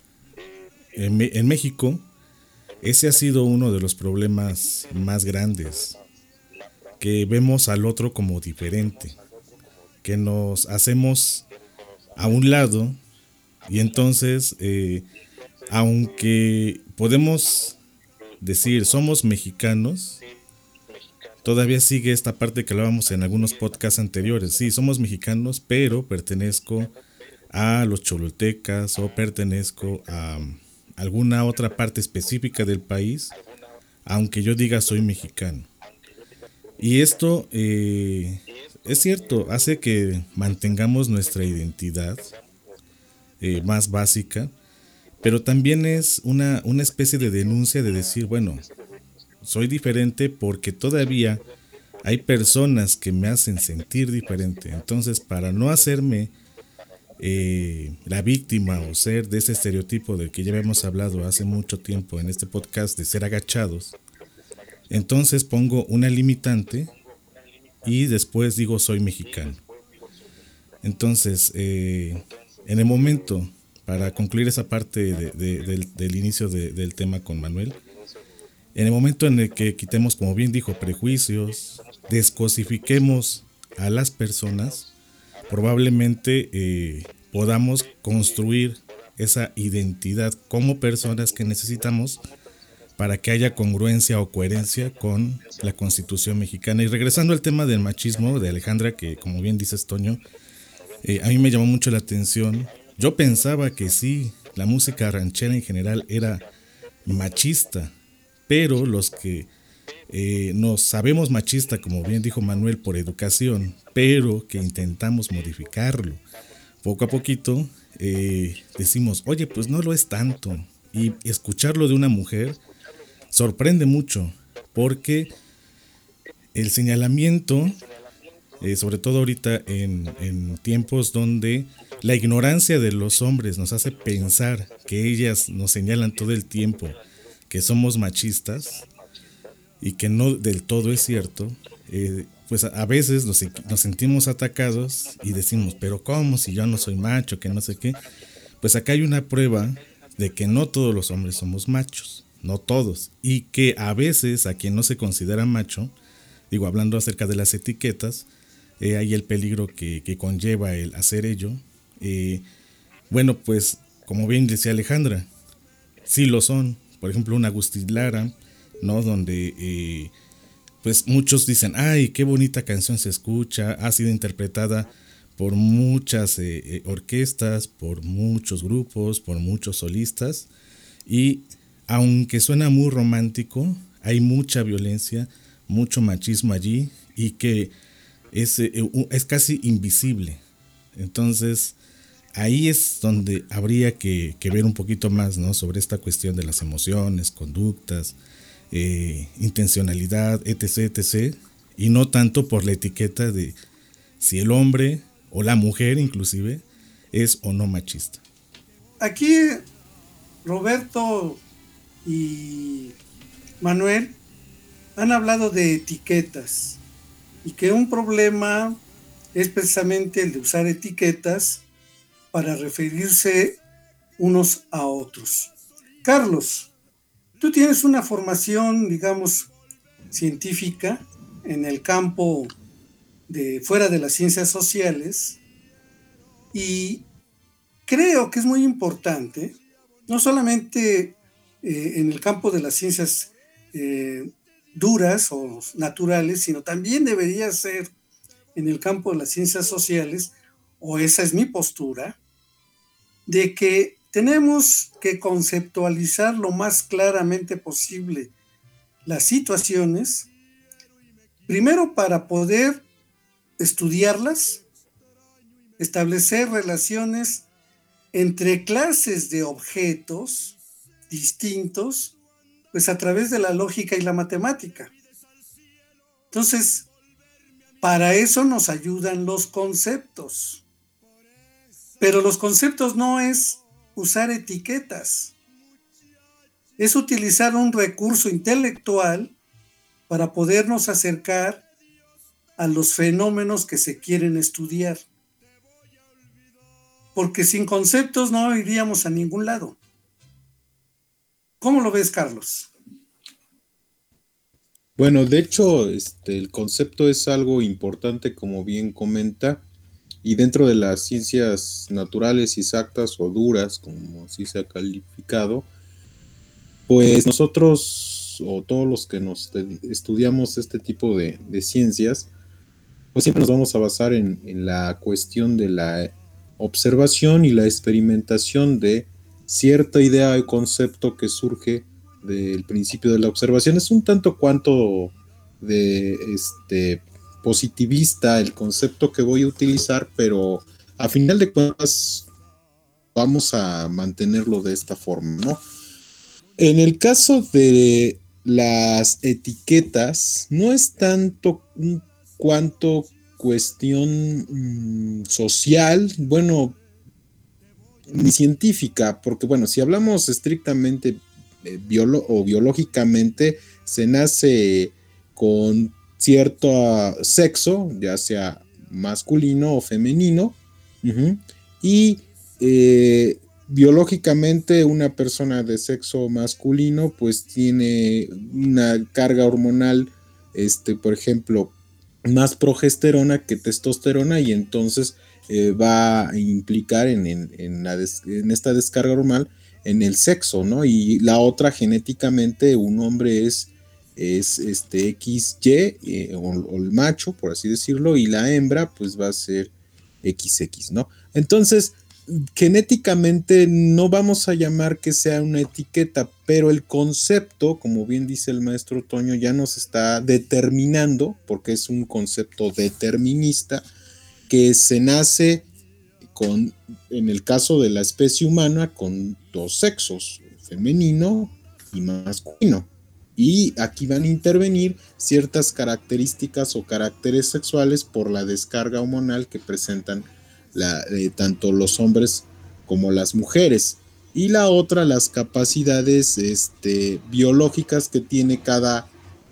I: en, en México, ese ha sido uno de los problemas más grandes, que vemos al otro como diferente, que nos hacemos a un lado y entonces, eh, aunque podemos decir somos mexicanos, todavía sigue esta parte que hablábamos en algunos podcasts anteriores. Sí, somos mexicanos, pero pertenezco a los cholultecas o pertenezco a alguna otra parte específica del país, aunque yo diga soy mexicano. Y esto eh, es cierto, hace que mantengamos nuestra identidad eh, más básica, pero también es una, una especie de denuncia de decir, bueno, soy diferente porque todavía hay personas que me hacen sentir diferente. Entonces, para no hacerme eh, la víctima o ser de ese estereotipo del que ya hemos hablado hace mucho tiempo en este podcast de ser agachados, entonces pongo una limitante y después digo soy mexicano. Entonces, eh, en el momento, para concluir esa parte de, de, del, del inicio de, del tema con Manuel, en el momento en el que quitemos, como bien dijo, prejuicios, descosifiquemos a las personas, probablemente eh, podamos construir esa identidad como personas que necesitamos para que haya congruencia o coherencia con la Constitución mexicana. Y regresando al tema del machismo de Alejandra, que como bien dices, Toño, eh, a mí me llamó mucho la atención. Yo pensaba que sí, la música ranchera en general era machista, pero los que eh, nos sabemos machista, como bien dijo Manuel, por educación, pero que intentamos modificarlo poco a poquito, eh, decimos, oye, pues no lo es tanto. Y escucharlo de una mujer sorprende mucho, porque el señalamiento eh, sobre todo ahorita en, en tiempos donde la ignorancia de los hombres nos hace pensar que ellas nos señalan todo el tiempo que somos machistas y que no del todo es cierto, eh, pues a, a veces nos, nos sentimos atacados y decimos, pero ¿cómo si yo no soy macho, que no sé qué? Pues acá hay una prueba de que no todos los hombres somos machos, no todos, y que a veces a quien no se considera macho, digo, hablando acerca de las etiquetas, eh, hay el peligro que, que conlleva el hacer ello. Eh, bueno, pues como bien decía Alejandra, sí lo son. Por ejemplo, una Agustín Lara, ¿no? Donde eh, pues muchos dicen, ay, qué bonita canción se escucha, ha sido interpretada por muchas eh, eh, orquestas, por muchos grupos, por muchos solistas, y aunque suena muy romántico, hay mucha violencia, mucho machismo allí, y que es, eh, es casi invisible. Entonces, ahí es donde habría que, que ver un poquito más, ¿no? Sobre esta cuestión de las emociones, conductas, eh, intencionalidad, etc, etc, y no tanto por la etiqueta de si el hombre o la mujer inclusive es o no machista.
F: Aquí Roberto y Manuel han hablado de etiquetas y que un problema es precisamente el de usar etiquetas para referirse unos a otros. Carlos, tú tienes una formación, digamos, científica en el campo de fuera de las ciencias sociales, y creo que es muy importante, no solamente eh, en el campo de las ciencias eh, duras o naturales, sino también debería ser en el campo de las ciencias sociales, o esa es mi postura, de que tenemos que conceptualizar lo más claramente posible las situaciones, primero para poder estudiarlas, establecer relaciones entre clases de objetos distintos, pues a través de la lógica y la matemática. Entonces, para eso nos ayudan los conceptos. Pero los conceptos no es usar etiquetas, es utilizar un recurso intelectual para podernos acercar a los fenómenos que se quieren estudiar. Porque sin conceptos no iríamos a ningún lado. ¿Cómo lo ves, Carlos?
H: Bueno, de hecho, este, el concepto es algo importante, como bien comenta, y dentro de las ciencias naturales, exactas o duras, como así se ha calificado, pues nosotros, o todos los que nos estudiamos este tipo de, de ciencias, pues siempre nos vamos a basar en, en la cuestión de la observación y la experimentación de cierta idea o concepto que surge del principio de la observación. Es un tanto cuanto de este positivista el concepto que voy a utilizar, pero a final de cuentas vamos a mantenerlo de esta forma, ¿no? En el caso de las etiquetas, no es tanto un cuanto cuestión mmm, social, bueno, ni científica, porque bueno, si hablamos estrictamente eh, biolo- o biológicamente, se nace con cierto uh, sexo, ya sea masculino o femenino, uh-huh, y eh, biológicamente una persona de sexo masculino pues tiene una carga hormonal, este, por ejemplo, más progesterona que testosterona, y entonces eh, va a implicar en, en, en, la des, en esta descarga hormonal en el sexo, ¿no? Y la otra, genéticamente, un hombre es, es este equis ye, eh, o, o el macho, por así decirlo, y la hembra pues va a ser equis equis, ¿no? Entonces, genéticamente no vamos a llamar que sea una etiqueta, pero el concepto, como bien dice el maestro Toño, ya nos está determinando, porque es un concepto determinista, que se nace con, en el caso de la especie humana, con dos sexos, femenino y masculino. Y aquí van a intervenir ciertas características o caracteres sexuales por la descarga hormonal que presentan la, eh, tanto los hombres como las mujeres. Y la otra, las capacidades este, biológicas que tiene cada,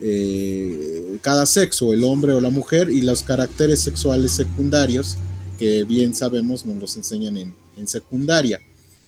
H: eh, cada sexo, el hombre o la mujer, y los caracteres sexuales secundarios, que bien sabemos nos los enseñan en, en secundaria.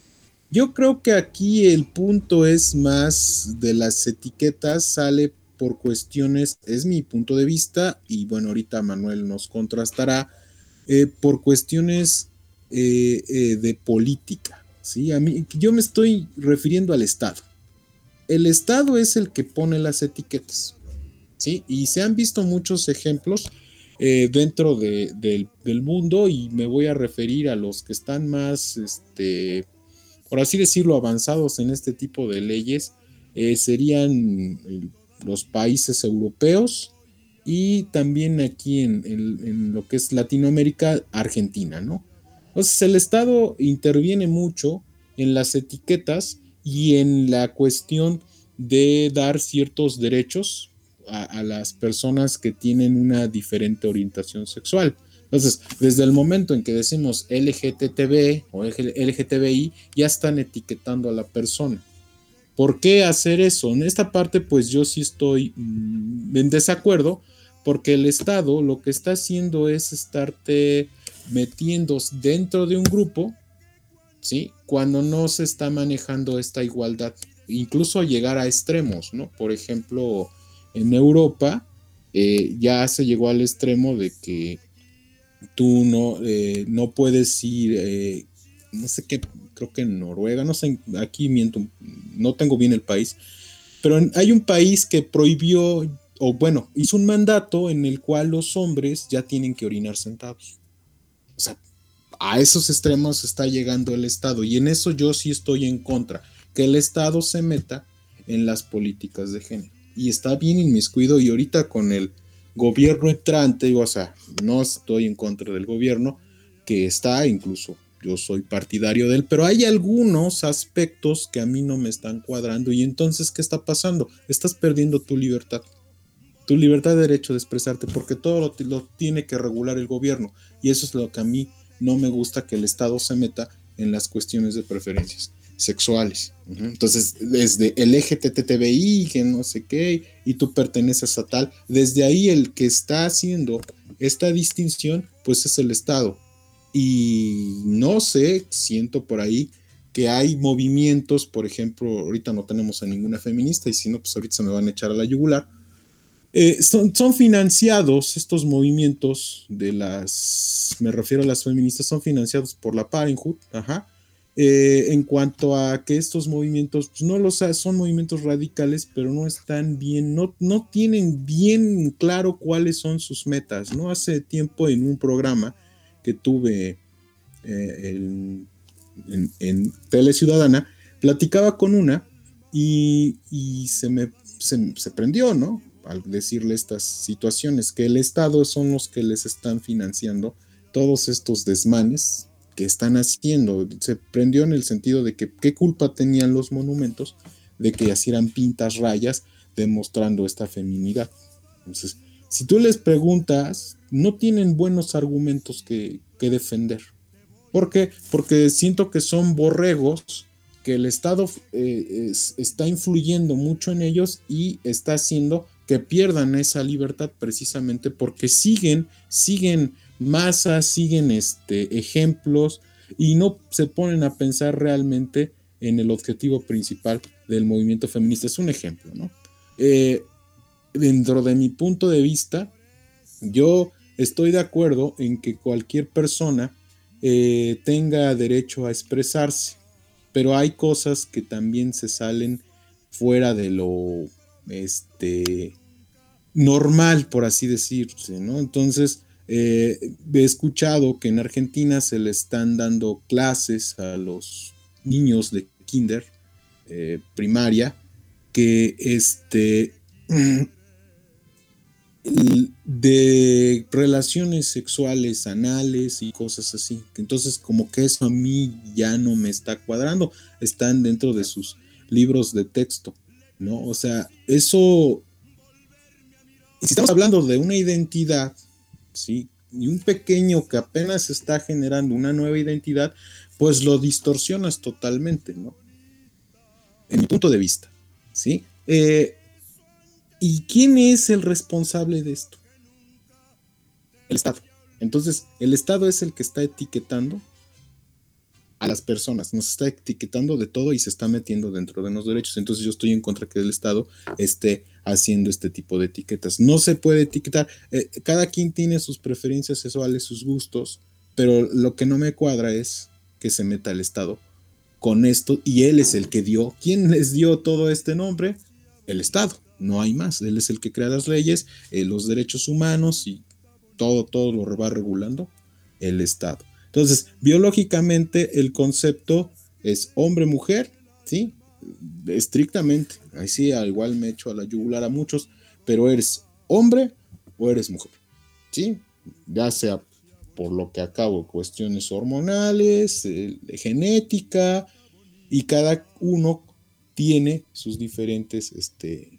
H: Yo creo que aquí el punto es más de las etiquetas, sale por cuestiones, es mi punto de vista, y bueno, ahorita Manuel nos contrastará, eh, por cuestiones eh, eh, de política, ¿sí? A mí, yo me estoy refiriendo al Estado. El Estado es el que pone las etiquetas, ¿sí? Y se han visto muchos ejemplos eh, dentro de, de, del mundo, y me voy a referir a los que están más, este... por así decirlo, avanzados en este tipo de leyes, eh, serían los países europeos y también aquí en, en, en lo que es Latinoamérica, Argentina, ¿no? Entonces el Estado interviene mucho en las etiquetas y en la cuestión de dar ciertos derechos a, a las personas que tienen una diferente orientación sexual. Entonces, desde el momento en que decimos L G T B o L G T B I, ya están etiquetando a la persona. ¿Por qué hacer eso? En esta parte, pues yo sí estoy mmm, en desacuerdo, porque el Estado lo que está haciendo es estarte metiendo dentro de un grupo, ¿sí? Cuando no se está manejando esta igualdad, incluso llegar a extremos, ¿no? Por ejemplo, en Europa eh, ya se llegó al extremo de que tú no, eh, no puedes ir, eh, no sé qué, creo que en Noruega, no sé, aquí miento, no tengo bien el país, pero en, hay un país que prohibió, o bueno, hizo un mandato en el cual los hombres ya tienen que orinar sentados. O sea, a esos extremos está llegando el Estado, y en eso yo sí estoy en contra, que el Estado se meta en las políticas de género, y está bien inmiscuido, y ahorita con el gobierno entrante, o sea, no estoy en contra del gobierno que está, incluso yo soy partidario de él, pero hay algunos aspectos que a mí no me están cuadrando, y entonces, ¿qué está pasando? Estás perdiendo tu libertad, tu libertad de derecho de expresarte, porque todo lo, lo tiene que regular el gobierno, y eso es lo que a mí no me gusta, que el Estado se meta en las cuestiones de preferencias sexuales. Uh-huh. Entonces, desde el L G T B I, que no sé qué, y tú perteneces a tal, desde ahí el que está haciendo esta distinción, pues es el Estado. Y no sé, siento por ahí que hay movimientos, por ejemplo, ahorita no tenemos a ninguna feminista, y si no, pues ahorita se me van a echar a la yugular. Eh, son, son financiados estos movimientos de las, me refiero a las feministas, son financiados por la Parenthood, ajá. Eh, en cuanto a que estos movimientos, pues no los son movimientos radicales, pero no están bien, no, no tienen bien claro cuáles son sus metas, ¿no? Hace tiempo en un programa que tuve eh, en, en, en Tele Ciudadana, platicaba con una y, y se me se, se prendió, ¿no? Al decirle estas situaciones, que el Estado son los que les están financiando todos estos desmanes que están haciendo. Se prendió en el sentido de que qué culpa tenían los monumentos de que hicieran pintas rayas demostrando esta feminidad. Entonces, si tú les preguntas, no tienen buenos argumentos que, que defender. ¿Por qué? Porque siento que son borregos, que el Estado eh, es, está influyendo mucho en ellos y está haciendo que pierdan esa libertad, precisamente porque siguen, siguen masas, siguen este, ejemplos, y no se ponen a pensar realmente en el objetivo principal del movimiento feminista. Es un ejemplo, ¿no? Eh, dentro de mi punto de vista, yo estoy de acuerdo en que cualquier persona eh, tenga derecho a expresarse, pero hay cosas que también se salen fuera de lo este, normal, por así decirse, ¿no? Entonces, Eh, he escuchado que en Argentina se le están dando clases a los niños de kinder, eh, primaria, que este, de relaciones sexuales anales y cosas así. Entonces, como que eso a mí ya no me está cuadrando. Están dentro de sus libros de texto. ¿no? O sea, eso, si estamos hablando de una identidad, ¿sí? Y un pequeño que apenas está generando una nueva identidad, pues lo distorsionas totalmente, ¿no? En mi punto de vista, ¿sí? Eh, ¿Y quién es el responsable de esto? El Estado. Entonces, el Estado es el que está etiquetando a las personas, nos está etiquetando de todo y se está metiendo dentro de los derechos. Entonces yo estoy en contra que el Estado esté haciendo este tipo de etiquetas. No se puede etiquetar, eh, cada quien tiene sus preferencias sexuales, sus gustos, pero lo que no me cuadra es que se meta el Estado con esto, y él es el que dio. ¿Quién les dio todo este nombre? El Estado, no hay más. Él es el que crea las leyes, eh, los derechos humanos y todo, todo lo va regulando el Estado. Entonces, biológicamente el concepto es hombre-mujer, ¿sí? Estrictamente. Ahí sí, igual me echo a la yugular a muchos, pero eres hombre o eres mujer, ¿sí? Ya sea por lo que acabo, cuestiones hormonales, eh, genética, y cada uno tiene sus diferentes, este,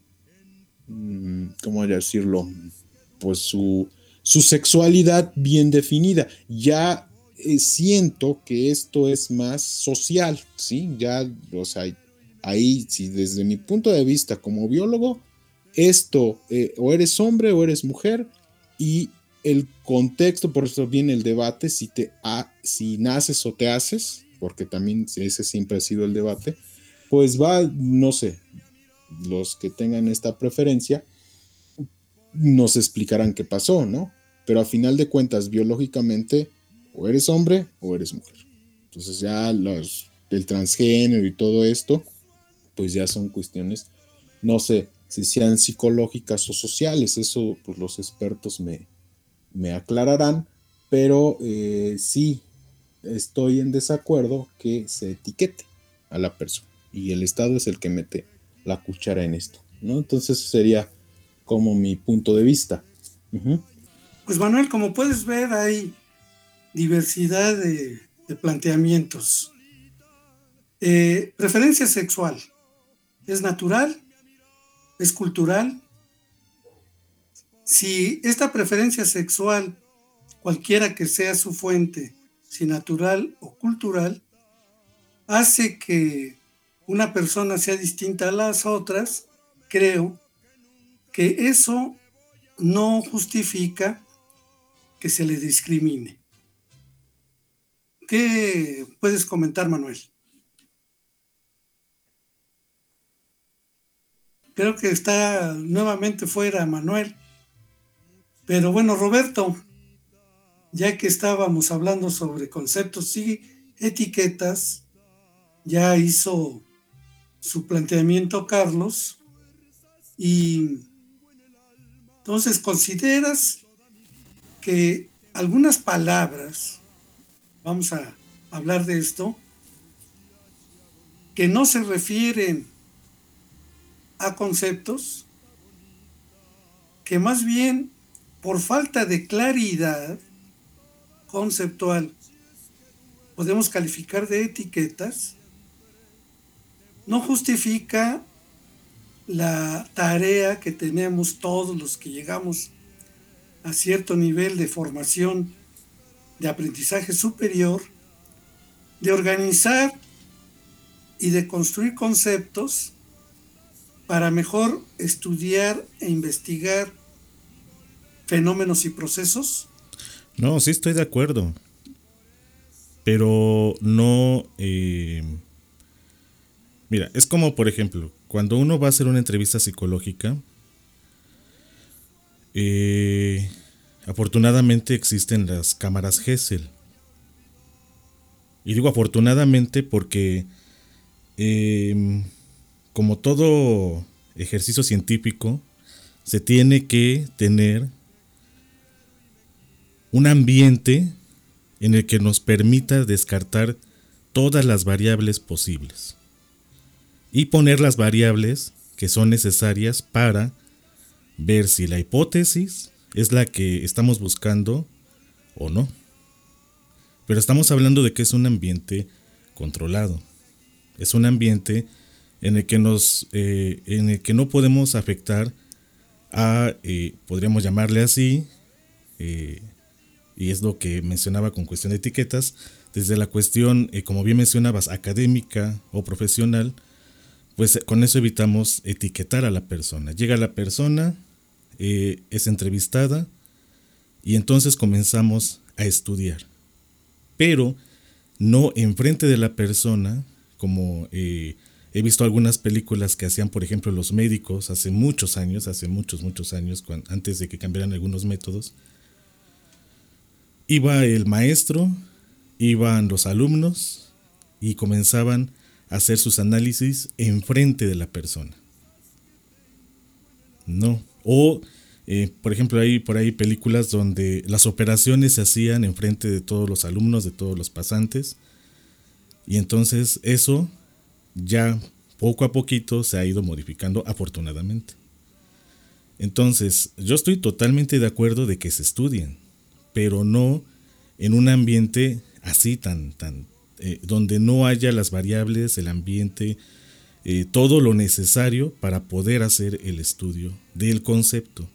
H: ¿cómo decirlo? Pues su, su sexualidad bien definida. Ya eh, siento que esto es más social, ¿sí? Ya, o sea, ahí, si desde mi punto de vista como biólogo, esto, eh, o eres hombre o eres mujer, y el contexto, por eso viene el debate, si, te ha, si naces o te haces, porque también ese siempre ha sido el debate, pues va, no sé, los que tengan esta preferencia nos explicarán qué pasó, ¿no? Pero a final de cuentas, biológicamente, o eres hombre o eres mujer. Entonces ya los, el transgénero y todo esto, pues ya son cuestiones, no sé si sean psicológicas o sociales, eso pues los expertos me, me aclararán, pero eh, sí estoy en desacuerdo que se etiquete a la persona, y el Estado es el que mete la cuchara en esto, ¿no? Entonces sería como mi punto de vista. Uh-huh.
F: Pues Manuel, como puedes ver, hay diversidad de, de planteamientos. Eh, preferencia sexual, ¿es natural? ¿Es cultural? Si esta preferencia sexual, cualquiera que sea su fuente, si natural o cultural, hace que una persona sea distinta a las otras, creo que eso no justifica que se le discrimine. ¿Qué puedes comentar, Manuel? Creo que está nuevamente fuera Manuel. Pero bueno, Roberto, ya que estábamos hablando sobre conceptos y etiquetas, ya hizo su planteamiento Carlos, y entonces consideras que algunas palabras, vamos a hablar de esto, que no se refieren a conceptos, que más bien por falta de claridad conceptual podemos calificar de etiquetas, no justifica la tarea que tenemos todos los que llegamos a cierto nivel de formación de aprendizaje superior, de organizar y de construir conceptos para mejor estudiar e investigar fenómenos y procesos.
I: No, sí estoy de acuerdo, pero no... Eh, mira, es como, por ejemplo, cuando uno va a hacer una entrevista psicológica, eh, afortunadamente existen las cámaras Gesell. Y digo afortunadamente porque, eh, como todo ejercicio científico, se tiene que tener un ambiente en el que nos permita descartar todas las variables posibles y poner las variables que son necesarias para ver si la hipótesis es la que estamos buscando o no. Pero estamos hablando de que es un ambiente controlado. Es un ambiente en el que nos, eh, en el que no podemos afectar a, eh, podríamos llamarle así, eh, y es lo que mencionaba con cuestión de etiquetas, desde la cuestión, eh, como bien mencionabas, académica o profesional, pues con eso evitamos etiquetar a la persona. Llega la persona, eh, es entrevistada y entonces comenzamos a estudiar, pero no enfrente de la persona, como eh, he visto algunas películas que hacían, por ejemplo, los médicos hace muchos años, hace muchos, muchos años, cuando, antes de que cambiaran algunos métodos. Iba el maestro, iban los alumnos y comenzaban a hacer sus análisis enfrente de la persona. No. O, eh, por ejemplo, hay por ahí películas donde las operaciones se hacían enfrente de todos los alumnos, de todos los pasantes. Y entonces eso ya poco a poquito se ha ido modificando, afortunadamente. Entonces, yo estoy totalmente de acuerdo de que se estudien, pero no en un ambiente así tan, tan, eh, donde no haya las variables, el ambiente, eh, todo lo necesario para poder hacer el estudio del concepto.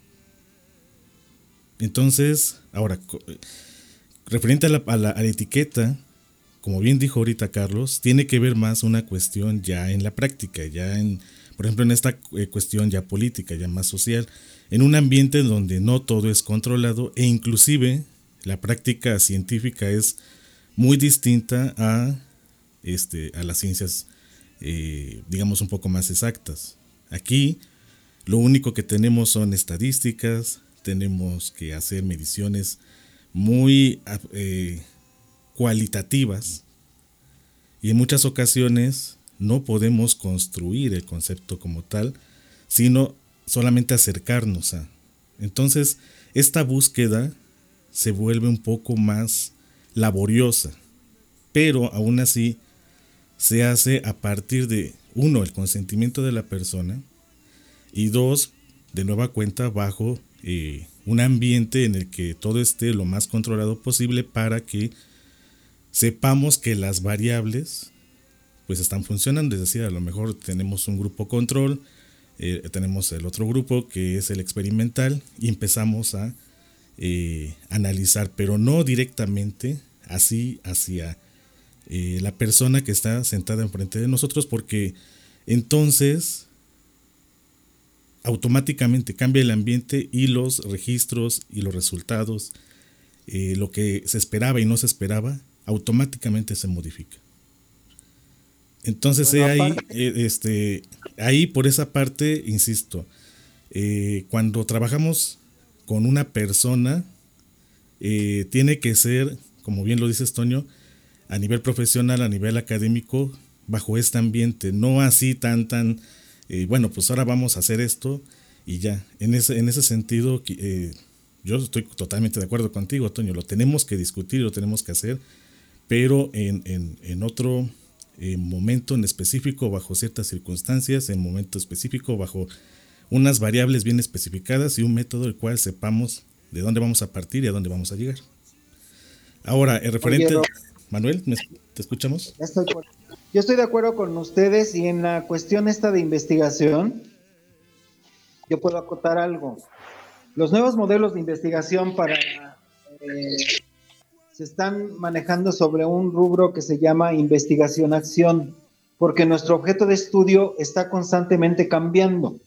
I: Entonces, ahora, referente a la, a la, a la etiqueta, como bien dijo ahorita Carlos, tiene que ver más una cuestión ya en la práctica, ya en, por ejemplo, en esta eh, cuestión ya política, ya más social, en un ambiente donde no todo es controlado e inclusive la práctica científica es muy distinta a, este, a las ciencias, eh, digamos, un poco más exactas. Aquí lo único que tenemos son estadísticas, tenemos que hacer mediciones muy eh, cualitativas y en muchas ocasiones no podemos construir el concepto como tal, sino solamente acercarnos a. Entonces, esta búsqueda se vuelve un poco más laboriosa, pero aún así se hace a partir de, uno, el consentimiento de la persona, y dos, de nueva cuenta, bajo eh, un ambiente en el que todo esté lo más controlado posible para que sepamos que las variables pues están funcionando. Es decir, a lo mejor tenemos un grupo control, eh, tenemos el otro grupo que es el experimental y empezamos a eh, analizar, pero no directamente así hacia eh, la persona que está sentada enfrente de nosotros, porque entonces automáticamente cambia el ambiente y los registros y los resultados, eh, lo que se esperaba y no se esperaba, automáticamente se modifica. Entonces bueno, eh, ahí, eh, este, ahí por esa parte, insisto, eh, cuando trabajamos con una persona, eh, tiene que ser, como bien lo dices, Toño, a nivel profesional, a nivel académico, bajo este ambiente, no así tan, tan, eh, bueno, pues ahora vamos a hacer esto y ya. En ese, en ese sentido, eh, yo estoy totalmente de acuerdo contigo, Toño, lo tenemos que discutir, lo tenemos que hacer, pero en, en, en otro eh, momento en específico, bajo ciertas circunstancias, en momento específico, bajo unas variables bien especificadas y un método el cual sepamos de dónde vamos a partir y a dónde vamos a llegar. Ahora, el referente... Oye, no. Manuel, ¿te escuchamos?
G: Ya estoy por... Yo estoy de acuerdo con ustedes y en la cuestión esta de investigación, yo puedo acotar algo. Los nuevos modelos de investigación para... Eh, se están manejando sobre un rubro que se llama investigación-acción, porque nuestro objeto de estudio está constantemente cambiando.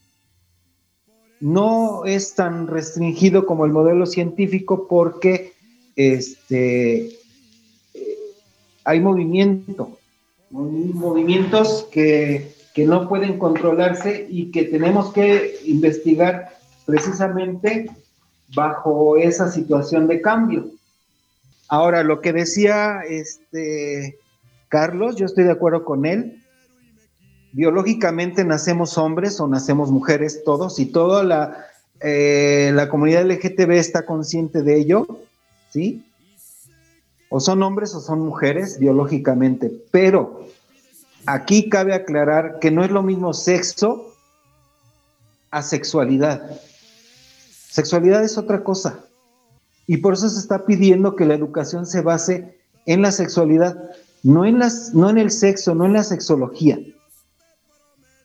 G: No es tan restringido como el modelo científico porque este, eh, hay movimiento, movimientos que, que no pueden controlarse y que tenemos que investigar precisamente bajo esa situación de cambio. Ahora, lo que decía este Carlos, yo estoy de acuerdo con él. Biológicamente nacemos hombres o nacemos mujeres, todos, y toda la, eh, la comunidad L G T B está consciente de ello, ¿sí? O son hombres o son mujeres biológicamente, pero aquí cabe aclarar que no es lo mismo sexo a sexualidad. Sexualidad es otra cosa. Y por eso se está pidiendo que la educación se base en la sexualidad, no en, las, no en el sexo, no en la sexología.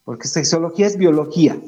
G: porque sexología es biología.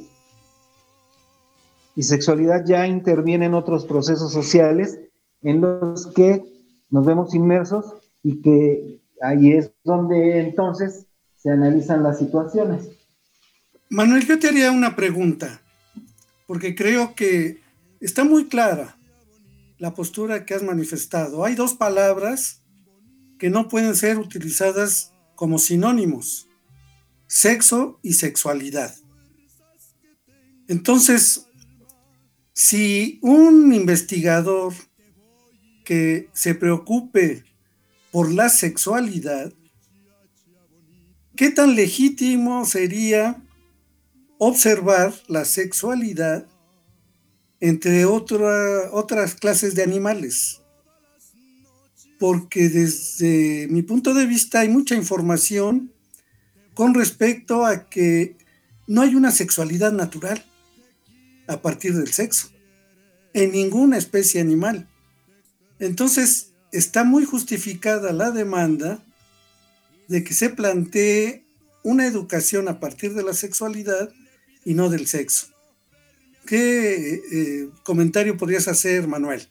G: Y sexualidad ya interviene en otros procesos sociales en los que nos vemos inmersos y que ahí es donde entonces se analizan las situaciones.
F: Manuel, yo te haría una pregunta, porque creo que está muy clara la postura que has manifestado. Hay dos palabras que no pueden ser utilizadas como sinónimos: sexo y sexualidad. Entonces, si un investigador que se preocupe por la sexualidad, ¿qué tan legítimo sería observar la sexualidad entre otra, otras clases de animales? Porque desde mi punto de vista hay mucha información con respecto a que no hay una sexualidad natural a partir del sexo en ninguna especie animal. Entonces está muy justificada la demanda de que se plantee una educación a partir de la sexualidad y no del sexo. ¿Qué eh, comentario podrías hacer, Manuel?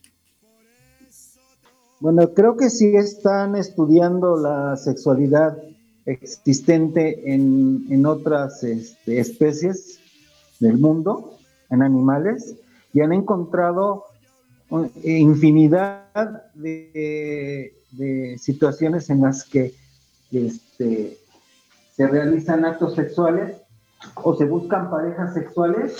G: Bueno, creo que sí están estudiando la sexualidad existente en, en otras este, especies del mundo, en animales, y han encontrado infinidad de, de situaciones en las que este, se realizan actos sexuales o se buscan parejas sexuales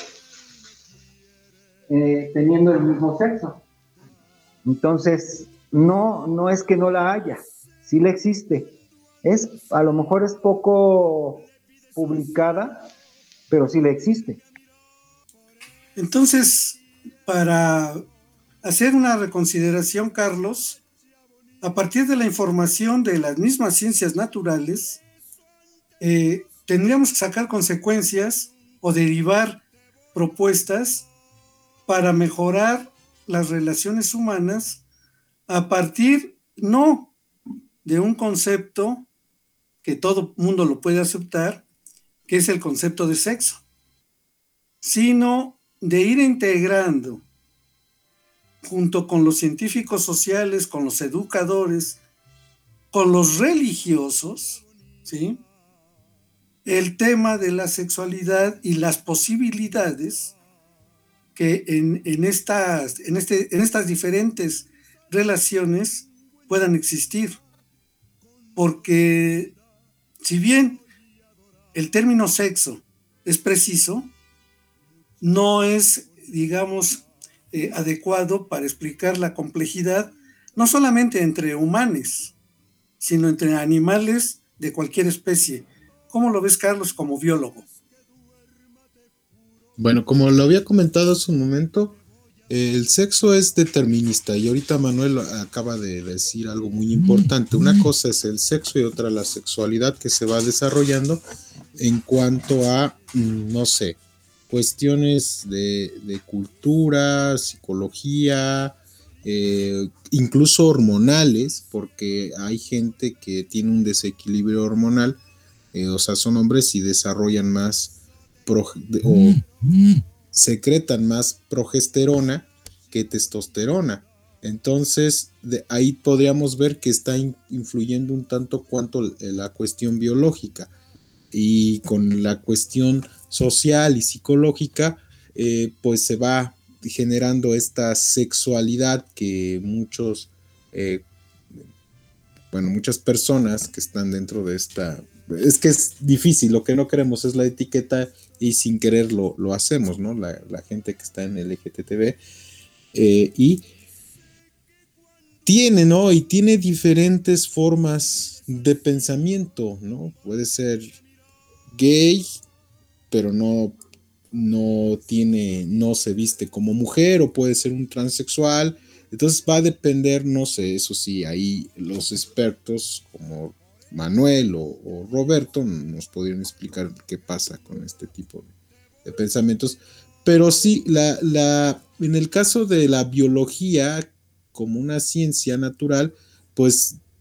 G: eh, teniendo el mismo sexo. Entonces, no, no es que no la haya, sí la existe. Es, a lo mejor es poco publicada, pero sí la existe.
F: Entonces, para hacer una reconsideración, Carlos, a partir de la información de las mismas ciencias naturales, eh, tendríamos que sacar consecuencias o derivar propuestas para mejorar las relaciones humanas a partir no de un concepto que todo mundo lo puede aceptar, que es el concepto de sexo, sino de ir integrando junto con los científicos sociales, con los educadores, con los religiosos, ¿sí?, el tema de la sexualidad y las posibilidades que en, en, estas, en, este, en estas diferentes relaciones puedan existir. Porque si bien el término sexo es preciso, no es, digamos, eh, adecuado para explicar la complejidad, no solamente entre humanos, sino entre animales de cualquier especie. ¿Cómo lo ves, Carlos, como biólogo?
H: Bueno, como lo había comentado hace un momento, eh, el sexo es determinista y ahorita Manuel acaba de decir algo muy importante. Una cosa es el sexo y otra la sexualidad que se va desarrollando en cuanto a, no sé, cuestiones de, de cultura, psicología, eh, incluso hormonales, porque hay gente que tiene un desequilibrio hormonal, eh, o sea, son hombres y desarrollan más pro, o secretan más progesterona que testosterona. Entonces, de ahí podríamos ver que está in, influyendo un tanto cuanto la cuestión biológica, y con la cuestión social y psicológica, eh, pues se va generando esta sexualidad que muchos, eh, bueno, muchas personas que están dentro de esta, es que es difícil, lo que no queremos es la etiqueta y sin querer lo, lo hacemos, ¿no? La, la gente que está en el L G B T B, eh, y tiene, ¿no? Y tiene diferentes formas de pensamiento, ¿no? Puede ser gay, pero no, no tiene, no se viste como mujer, o puede ser un transexual. Entonces va a depender, no sé, eso sí, ahí los expertos como Manuel o, o Roberto nos podrían explicar qué pasa con este tipo de, de pensamientos. Pero sí, la, la, en el caso de la biología como una ciencia natural, pues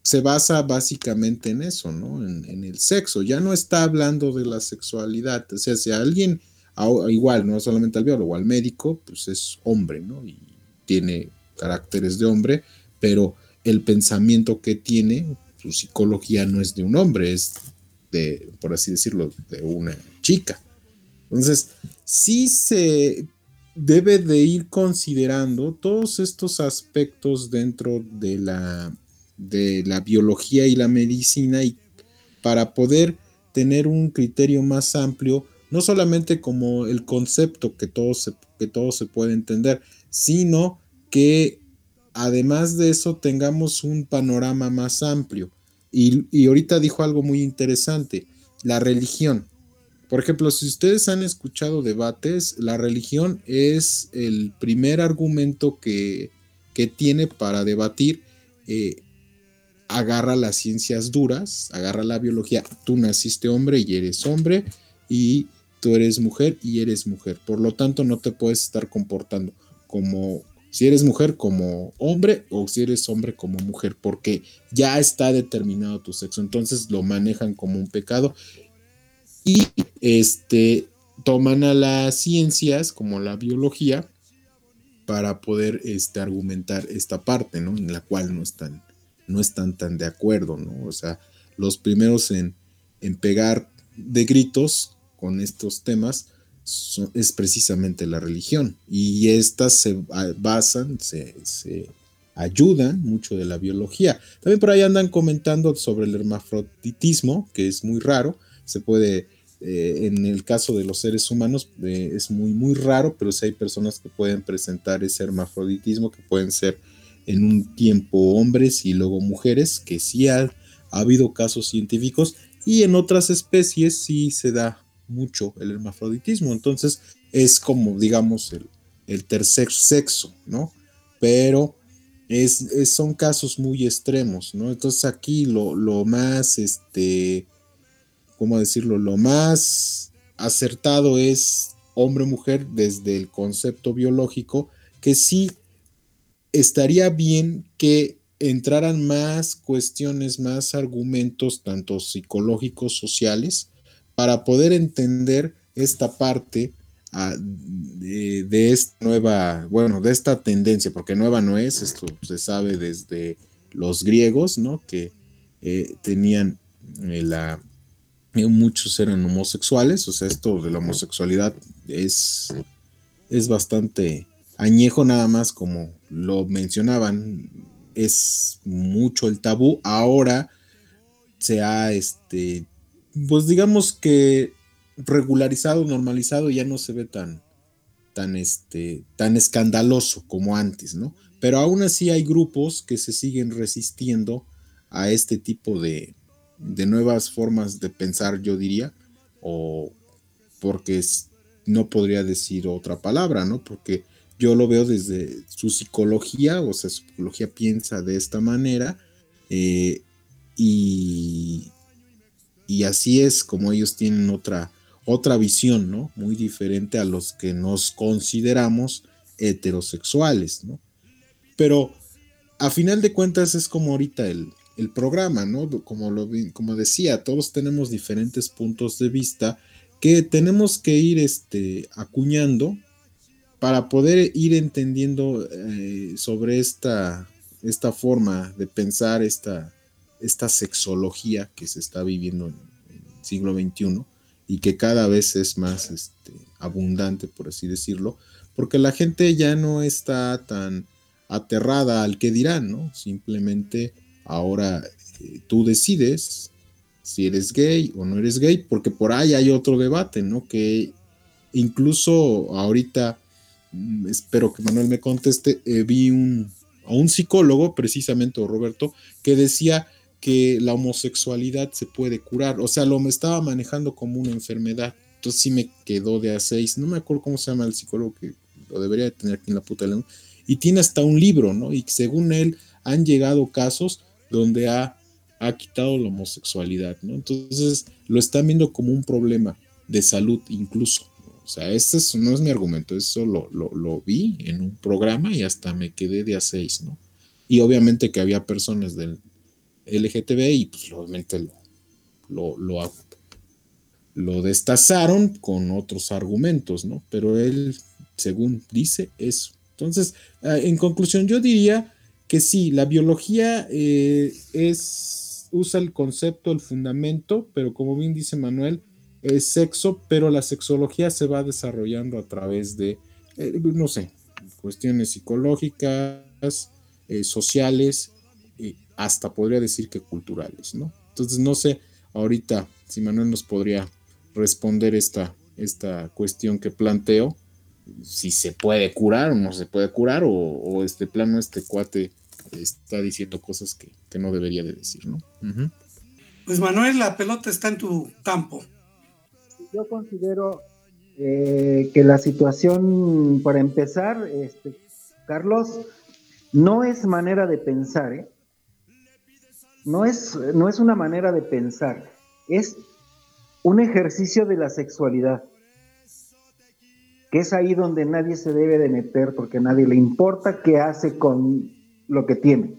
H: se basa básicamente en eso, ¿no? En, en el sexo. Ya no está hablando de la sexualidad. O sea, si alguien, igual, no solamente al biólogo, al médico, pues es hombre, ¿no? Y tiene caracteres de hombre, pero el pensamiento que tiene, su psicología no es de un hombre, es de, por así decirlo, de una chica. Entonces, sí se debe de ir considerando todos estos aspectos dentro de la, de la biología y la medicina, y para poder tener un criterio más amplio, no solamente como el concepto que todo se, que todo se puede entender, sino que además de eso tengamos un panorama más amplio. Y, y ahorita dijo algo muy interesante, la religión. Por ejemplo, si ustedes han escuchado debates, la religión es el primer argumento que, que tiene para debatir. Eh, agarra las ciencias duras, agarra la biología. Tú naciste hombre y eres hombre, y tú eres mujer y eres mujer. Por lo tanto, no te puedes estar comportando como, si eres mujer, como hombre, o si eres hombre, como mujer, porque ya está determinado tu sexo. Entonces lo manejan como un pecado. Y este, toman a las ciencias como la biología para poder este, argumentar esta parte, ¿no? En la cual no están, no están tan de acuerdo, ¿no? O sea, los primeros en, en pegar de gritos con estos temas son, es precisamente la religión. Y estas se basan, se, se ayudan mucho de la biología. También por ahí andan comentando sobre el hermafroditismo, que es muy raro. Se puede, eh, en el caso de los seres humanos, eh, es muy, muy raro, pero sí hay personas que pueden presentar ese hermafroditismo, que pueden ser en un tiempo hombres y luego mujeres, que sí ha, ha habido casos científicos, y en otras especies sí se da mucho el hermafroditismo. Entonces es como, digamos, el, el tercer sexo, ¿no? Pero es, es, son casos muy extremos, ¿no? Entonces aquí lo, lo más, este... ¿cómo decirlo? Lo más acertado es hombre-mujer desde el concepto biológico, que sí estaría bien que entraran más cuestiones, más argumentos, tanto psicológicos, sociales, para poder entender esta parte uh, de, de esta nueva, bueno, de esta tendencia, porque nueva no es, esto se sabe desde los griegos, ¿no? Que eh, tenían eh, la... muchos eran homosexuales. O sea, esto de la homosexualidad es, es bastante añejo, nada más como lo mencionaban, es mucho el tabú. Ahora se ha, este, pues digamos que regularizado, normalizado, ya no se ve tan, tan, este, tan escandaloso como antes, ¿no? Pero aún así hay grupos que se siguen resistiendo a este tipo de de nuevas formas de pensar, yo diría, o porque no podría decir otra palabra, ¿no? Porque yo lo veo desde su psicología, o sea, su psicología piensa de esta manera, eh, y, y así es como ellos tienen otra, otra visión, ¿no? Muy diferente a los que nos consideramos heterosexuales, ¿no? Pero a final de cuentas es como ahorita el el programa, ¿no? Como, lo, como decía, todos tenemos diferentes puntos de vista que tenemos que ir este, acuñando para poder ir entendiendo eh, sobre esta, esta forma de pensar, esta, esta sexología que se está viviendo en el siglo veintiuno, y que cada vez es más este, abundante, por así decirlo, porque la gente ya no está tan aterrada al que dirán, ¿no? Simplemente ahora eh, tú decides si eres gay o no eres gay, porque por ahí hay otro debate, ¿no? Que incluso ahorita, mmm, espero que Manuel me conteste, eh, vi un, a un psicólogo, precisamente, Roberto, que decía que la homosexualidad se puede curar. O sea, lo me estaba manejando como una enfermedad. Entonces sí me quedó de a seis. No me acuerdo cómo se llama el psicólogo, que lo debería de tener aquí en la puta lengua. Y tiene hasta un libro, ¿no? Y según él han llegado casos donde ha, ha quitado la homosexualidad, ¿no? Entonces lo están viendo como un problema de salud incluso, ¿no? O sea, este es, no es mi argumento, eso lo, lo, lo vi en un programa y hasta me quedé de a seis, ¿no? Y obviamente que había personas del, L G T B y pues obviamente lo, lo, lo, lo destazaron con otros argumentos, ¿no? Pero él, según dice, eso. Entonces, en conclusión, yo diría que sí, la biología eh, es, usa el concepto, el fundamento, pero como bien dice Manuel, es sexo, pero la sexología se va desarrollando a través de, eh, no sé, cuestiones psicológicas, eh, sociales, eh, hasta podría decir que culturales, ¿no? Entonces, no sé, ahorita, si Manuel nos podría responder esta, esta cuestión que planteo, si se puede curar o no se puede curar, o, o este plano, este cuate está diciendo cosas que, que no debería de decir, ¿no? Uh-huh.
F: Pues Manuel, la pelota está en tu campo.
G: Yo considero eh, que la situación, para empezar, este, Carlos, no es manera de pensar, ¿eh? No es, no es una manera de pensar, es un ejercicio de la sexualidad, que es ahí donde nadie se debe de meter, porque a nadie le importa qué hace con lo que tiene.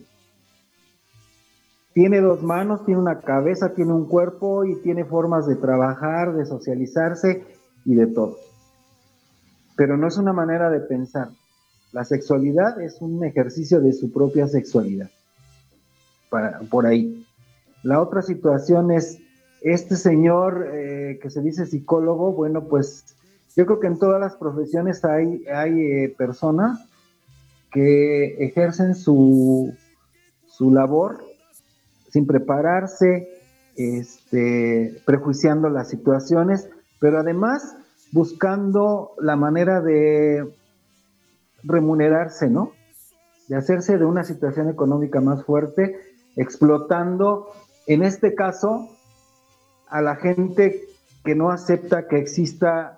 G: Tiene dos manos, tiene una cabeza, tiene un cuerpo y tiene formas de trabajar, de socializarse y de todo. Pero no es una manera de pensar. La sexualidad es un ejercicio de su propia sexualidad. Para, por ahí. La otra situación es, este señor eh, que se dice psicólogo, bueno, pues yo creo que en todas las profesiones hay, hay eh, personas que ejercen su, su labor sin prepararse, este, prejuiciando las situaciones, pero además buscando la manera de remunerarse, ¿no? De hacerse de una situación económica más fuerte, explotando, en este caso, a la gente que no acepta que exista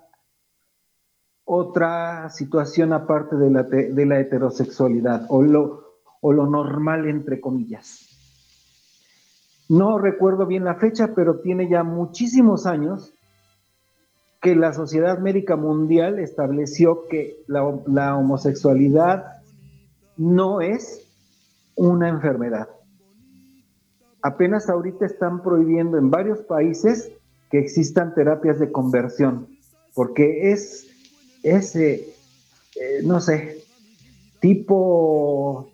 G: otra situación aparte de la, de la heterosexualidad, o lo, o lo normal, entre comillas. No recuerdo bien la fecha, pero tiene ya muchísimos años que la Sociedad Médica Mundial estableció que la, la homosexualidad no es una enfermedad. Apenas ahorita están prohibiendo en varios países que existan terapias de conversión, porque es, es eh, eh, no sé, tipo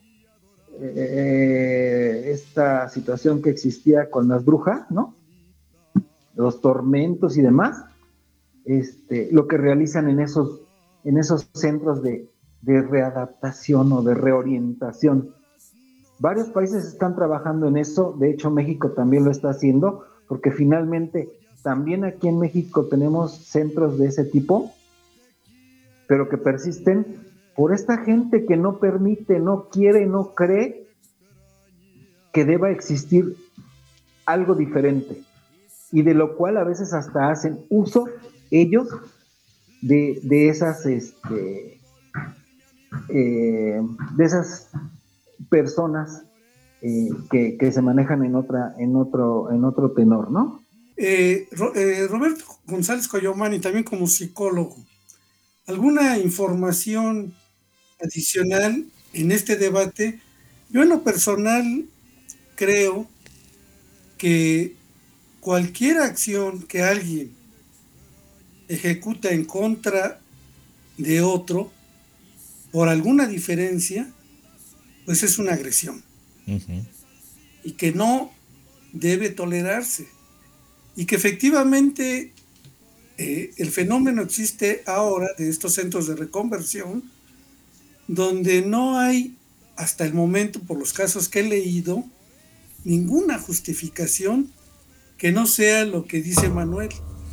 G: eh, esta situación que existía con las brujas, ¿no? Los tormentos y demás, este, lo que realizan en esos, en esos centros de, de readaptación o de reorientación. Varios países están trabajando en eso, de hecho México también lo está haciendo, porque finalmente también aquí en México tenemos centros de ese tipo, pero que persisten por esta gente que no permite, no quiere, no cree que deba existir algo diferente, y de lo cual a veces hasta hacen uso ellos de, de esas este, eh, de esas personas eh, que, que se manejan en otra, en otro, en otro tenor, ¿no?
F: Eh, Ro, eh, Roberto González Coyomani, también como psicólogo, ¿alguna información adicional en este debate? Yo en lo personal creo que cualquier acción que alguien ejecuta en contra de otro por alguna diferencia, pues es una agresión. Uh-huh. Y que no debe tolerarse. Y que efectivamente eh, el fenómeno existe ahora de estos centros de reconversión, donde no hay, hasta el momento, por los casos que he leído, ninguna justificación que no sea lo que dice Manuel: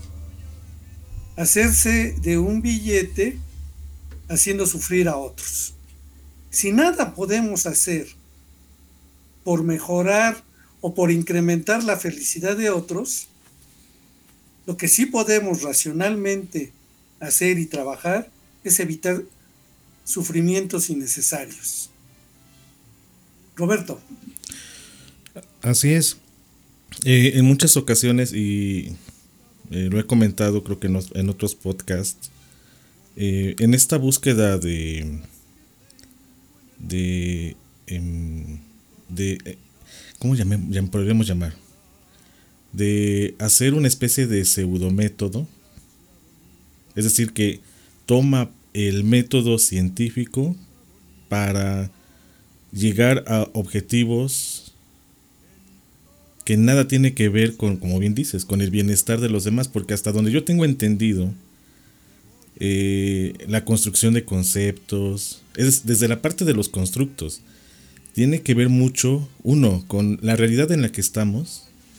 F: hacerse de un billete haciendo sufrir a otros. Si nada podemos hacer por mejorar o por incrementar la felicidad de otros, lo que sí podemos racionalmente hacer y trabajar es evitar sufrimientos innecesarios. Roberto.
I: Así es. Eh, en muchas ocasiones, y eh, lo he comentado creo que en, en otros podcasts, eh, en esta búsqueda de de, eh, de eh, ¿cómo llamé, llam- podríamos llamar? De hacer una especie de pseudométodo, es decir, que toma el método científico para llegar a objetivos que nada tiene que ver con, como bien dices, con el bienestar de los demás, porque hasta donde yo tengo entendido, eh, la construcción de conceptos, es desde la parte de los constructos, tiene que ver mucho, uno, con la realidad en la que estamos,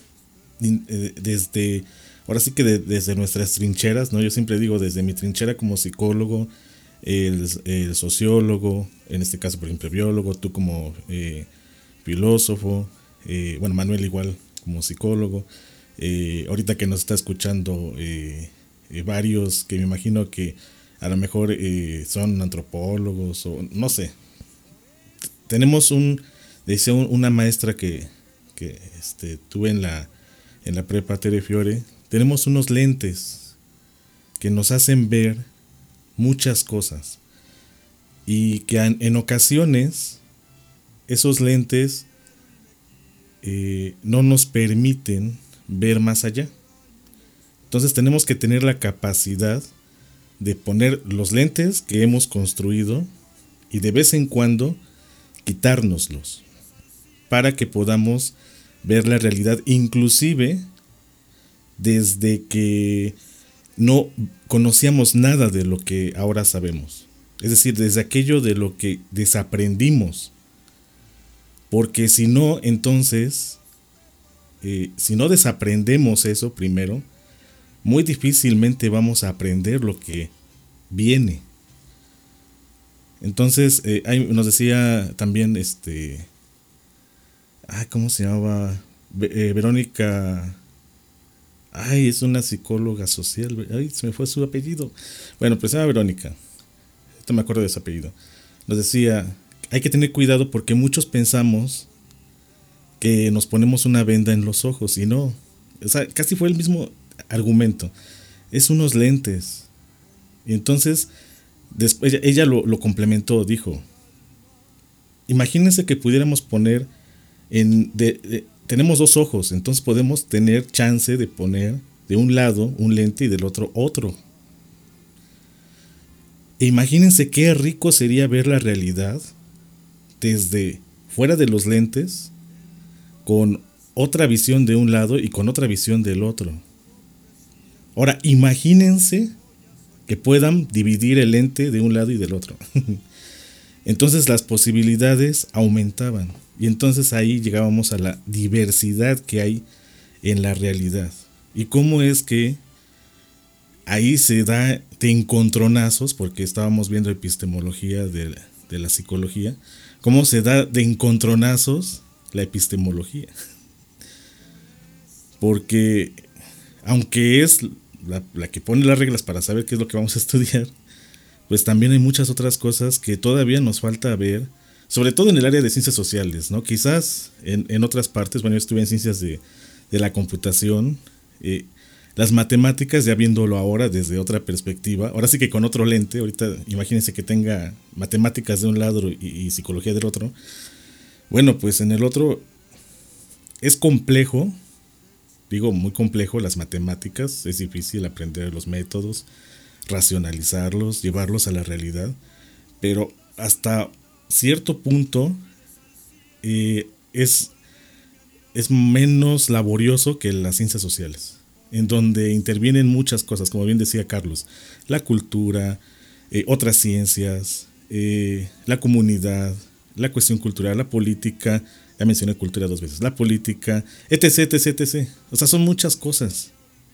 I: desde, ahora sí que de, desde nuestras trincheras, ¿no? Yo siempre digo desde mi trinchera como psicólogo, el, el sociólogo, en este caso por ejemplo biólogo, tú como eh, filósofo, eh, bueno Manuel igual como psicólogo, eh, ahorita que nos está escuchando eh, eh, varios que me imagino que a lo mejor eh, son antropólogos o no sé. Tenemos un, decía un, una maestra que, que este, tuve en la en la prepa Tere Fiore, tenemos unos lentes que nos hacen ver muchas cosas y que en, en ocasiones esos lentes eh, no nos permiten ver más allá. Entonces tenemos que tener la capacidad de poner los lentes que hemos construido y de vez en cuando quitárnoslos para que podamos ver la realidad, inclusive desde que no conocíamos nada de lo que ahora sabemos. Es decir, desde aquello de lo que desaprendimos. Porque si no, entonces, eh, si no desaprendemos eso primero, muy difícilmente vamos a aprender lo que viene. Entonces, eh, hay, nos decía también, este, ah, ¿cómo se llamaba? Eh, Verónica, ay, es una psicóloga social, ay, se me fue su apellido. Bueno, pues se llama Verónica, esto me acuerdo de su apellido. Nos decía, hay que tener cuidado porque muchos pensamos que nos ponemos una venda en los ojos y no, o sea, casi fue el mismo argumento, es unos lentes. Y entonces, después ella, ella lo, lo complementó, dijo, imagínense que pudiéramos poner en, de, de, tenemos dos ojos, entonces podemos tener chance de poner de un lado un lente y del otro otro. E imagínense qué rico sería ver la realidad desde fuera de los lentes, con otra visión de un lado y con otra visión del otro. Ahora, imagínense que puedan dividir el lente de un lado y del otro. Entonces las posibilidades aumentaban. Y entonces ahí llegábamos a la diversidad que hay en la realidad. Y cómo es que ahí se da de encontronazos, porque estábamos viendo epistemología de, de la psicología, cómo se da de encontronazos la epistemología. Porque aunque es la, la que pone las reglas para saber qué es lo que vamos a estudiar, pues también hay muchas otras cosas que todavía nos falta ver, sobre todo en el área de ciencias sociales, ¿no? Quizás en, en otras partes, bueno, yo estuve en ciencias de, de la computación, eh, las matemáticas, ya viéndolo ahora desde otra perspectiva, ahora sí que con otro lente, ahorita imagínense que tenga matemáticas de un lado y, y psicología del otro. Bueno, pues en el otro es complejo, digo muy complejo las matemáticas, es difícil aprender los métodos, racionalizarlos, llevarlos a la realidad, pero hasta cierto punto eh, es, es menos laborioso que las ciencias sociales, en donde intervienen muchas cosas, como bien decía Carlos, la cultura, eh, otras ciencias, eh, la comunidad, la cuestión cultural, la política, ya mencioné cultura dos veces, la política, etc, etc, etc. O sea, son muchas cosas.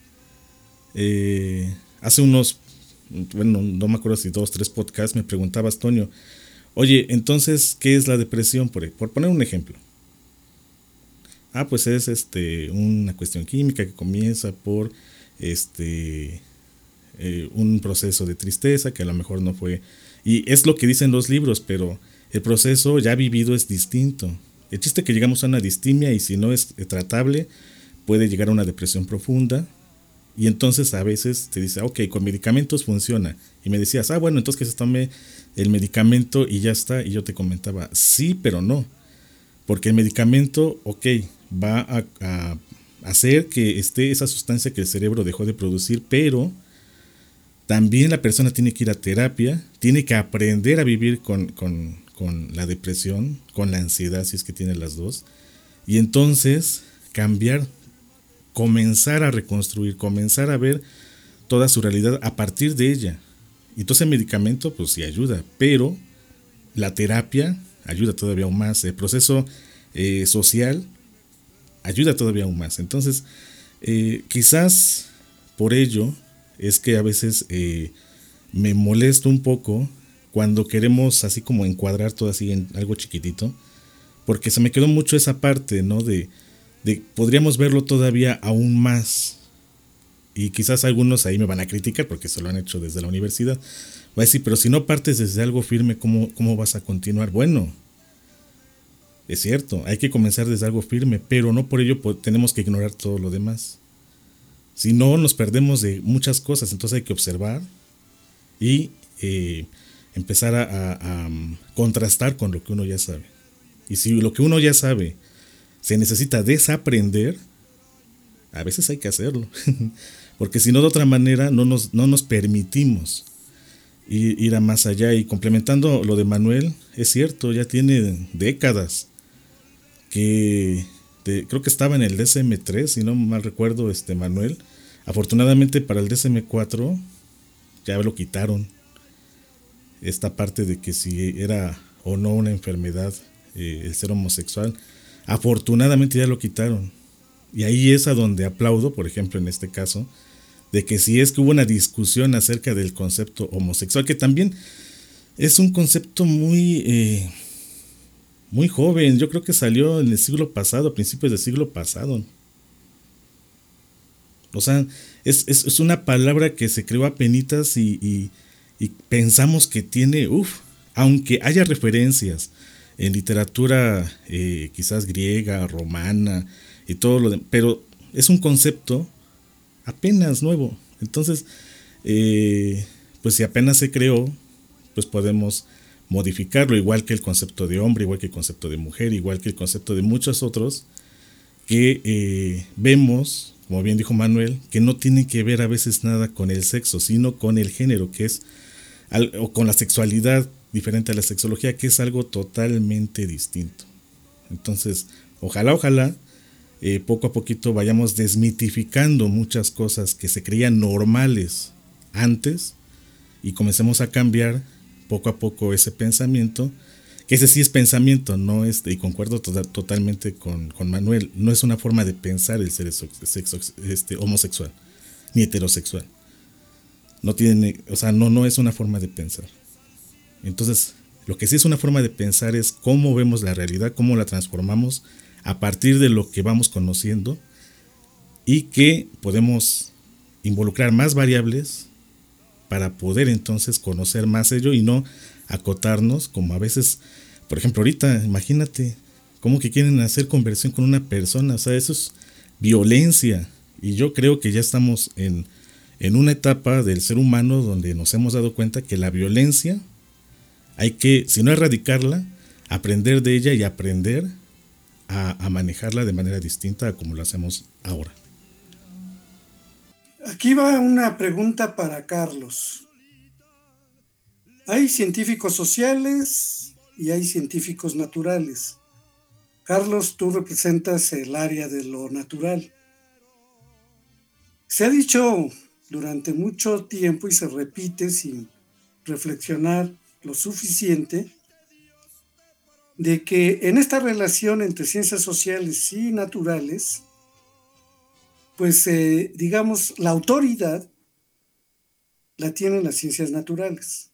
I: Eh, hace unos, bueno, no me acuerdo si dos, tres podcasts, me preguntabas, Toño, oye, entonces, ¿qué es la depresión? Por, por poner un ejemplo. Ah, pues es este una cuestión química que comienza por este eh, un proceso de tristeza que a lo mejor no fue, y es lo que dicen los libros, pero el proceso ya vivido es distinto. El chiste es que llegamos a una distimia y si no es tratable puede llegar a una depresión profunda, y entonces a veces te dice, ok, con medicamentos funciona, y me decías, ah bueno, entonces que se tome el medicamento y ya está, y yo te comentaba, sí, pero no, Porque el medicamento, ok, va a, a hacer que esté esa sustancia que el cerebro dejó de producir, pero también la persona tiene que ir a terapia, tiene que aprender a vivir con, con, con la depresión, con la ansiedad, si es que tiene las dos, y entonces cambiar, comenzar a reconstruir, comenzar a ver toda su realidad a partir de ella. Y entonces el medicamento pues sí ayuda, pero la terapia ayuda todavía aún más, el proceso eh, social ayuda todavía aún más. Entonces eh, quizás por ello es que a veces eh, me molesto un poco cuando queremos así como encuadrar todo así en algo chiquitito, porque se me quedó mucho esa parte, ¿no? De, de podríamos verlo todavía aún más. Y quizás algunos ahí me van a criticar porque se lo han hecho desde la universidad. Va a decir, pero si no partes desde algo firme, ¿cómo, cómo vas a continuar? Bueno, es cierto, hay que comenzar desde algo firme, pero no por ello tenemos que ignorar todo lo demás. Si no, nos perdemos de muchas cosas. Entonces hay que observar y eh, empezar a, a, a contrastar con lo que uno ya sabe. Y si lo que uno ya sabe se necesita desaprender, a veces hay que hacerlo. Porque si no, de otra manera no nos, no nos permitimos ir, ir a más allá. Y complementando lo de Manuel, es cierto, ya tiene décadas que de, creo que estaba en el D S M tres, si no mal recuerdo, este Manuel. Afortunadamente para el D S M cuatro ya lo quitaron. Esta parte de que si era o no una enfermedad eh, el ser homosexual, afortunadamente ya lo quitaron. Y ahí es a donde aplaudo, por ejemplo, en este caso, de que si es que hubo una discusión acerca del concepto homosexual, que también es un concepto muy, eh, muy joven. Yo creo que salió en el siglo pasado, a principios del siglo pasado. O sea, es, es, es una palabra que se creó apenitas y, y, y pensamos que tiene, uff, aunque haya referencias en literatura eh, quizás griega, romana y todo lo demás, pero es un concepto apenas nuevo. Entonces, eh, pues si apenas se creó, pues podemos modificarlo, igual que el concepto de hombre, igual que el concepto de mujer, igual que el concepto de muchos otros que eh, vemos, como bien dijo Manuel, que no tiene que ver a veces nada con el sexo, sino con el género, que es, o con la sexualidad diferente a la sexología, que es algo totalmente distinto. Entonces, ojalá, ojalá, eh, poco a poquito vayamos desmitificando muchas cosas que se creían normales antes y comencemos a cambiar poco a poco ese pensamiento, que ese sí es pensamiento, no es, y concuerdo to- totalmente con, con Manuel, no es una forma de pensar el ser sexo, este, homosexual, ni heterosexual. No tiene, o sea, no, no es una forma de pensar. Entonces, lo que sí es una forma de pensar es cómo vemos la realidad, cómo la transformamos a partir de lo que vamos conociendo y que podemos involucrar más variables para poder entonces conocer más ello y no acotarnos como a veces, por ejemplo, ahorita, imagínate, cómo que quieren hacer conversión con una persona, o sea, eso es violencia. Y yo creo que ya estamos en, en una etapa del ser humano donde nos hemos dado cuenta que la violencia hay que, si no erradicarla, aprender de ella y aprender a, a manejarla de manera distinta a como lo hacemos ahora.
F: Aquí va una pregunta para Carlos. Hay científicos sociales y hay científicos naturales. Carlos, tú representas el área de lo natural. Se ha dicho durante mucho tiempo y se repite sin reflexionar lo suficiente de que en esta relación entre ciencias sociales y naturales, pues eh, digamos, la autoridad la tienen las ciencias naturales.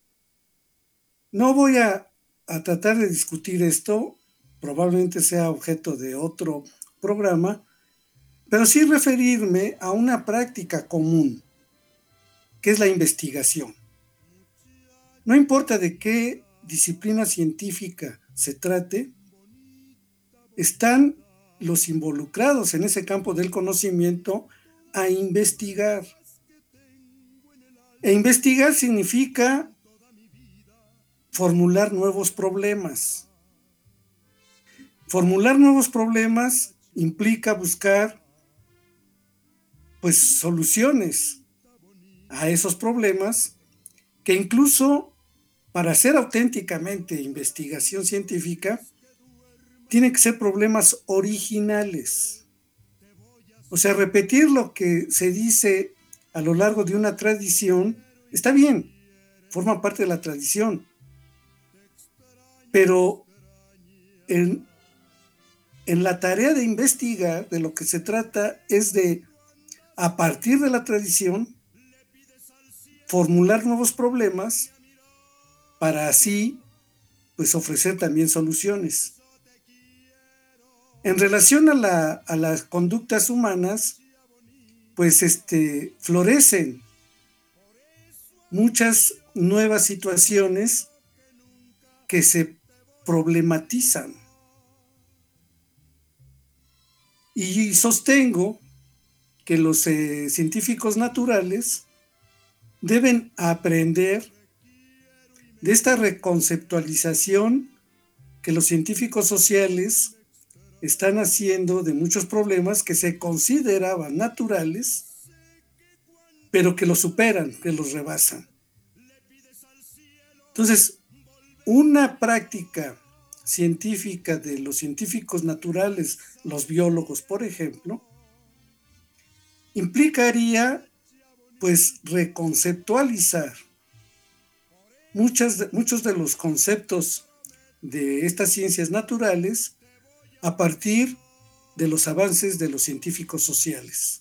F: No voy a, a tratar de discutir esto, probablemente sea objeto de otro programa, pero sí referirme a una práctica común, que es la investigación. No importa de qué disciplina científica se trate, están los involucrados en ese campo del conocimiento a investigar. E investigar significa formular nuevos problemas. formular nuevos problemas implica buscar pues soluciones a esos problemas que incluso para hacer auténticamente investigación científica tienen que ser problemas originales. O sea, repetir lo que se dice a lo largo de una tradición está bien, forma parte de la tradición, pero en, en la tarea de investigar, de lo que se trata es de, a partir de la tradición, formular nuevos problemas para así pues ofrecer también soluciones. En relación a, la, a las conductas humanas, pues este, florecen muchas nuevas situaciones que se problematizan. Y sostengo que los eh, científicos naturales deben aprender de esta reconceptualización que los científicos sociales están haciendo de muchos problemas que se consideraban naturales, pero que los superan, que los rebasan. Entonces, una práctica científica de los científicos naturales, los biólogos, por ejemplo, implicaría pues reconceptualizar muchas, muchos de los conceptos de estas ciencias naturales a partir de los avances de los científicos sociales.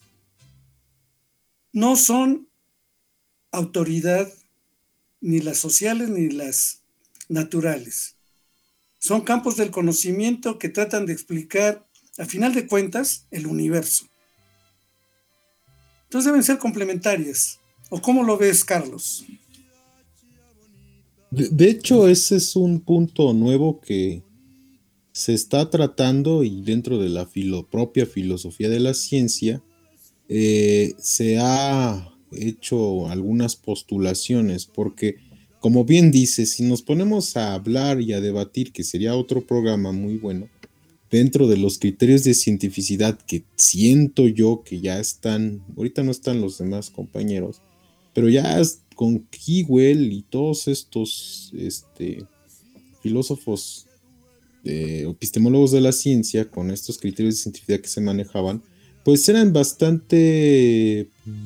F: No son autoridad ni las sociales ni las naturales. Son campos del conocimiento que tratan de explicar, a final de cuentas, el universo. Entonces deben ser complementarias. ¿O cómo lo ves, Carlos?
H: De, de hecho, ese es un punto nuevo que se está tratando y dentro de la filo, propia filosofía de la ciencia eh, se ha hecho algunas postulaciones, porque como bien dice, si nos ponemos a hablar y a debatir, que sería otro programa muy bueno, dentro de los criterios de cientificidad que siento yo que ya están, ahorita no están los demás compañeros, pero ya con Keywell y todos estos este, filósofos eh, epistemólogos de la ciencia, con estos criterios de cientificidad que se manejaban, pues eran bastante,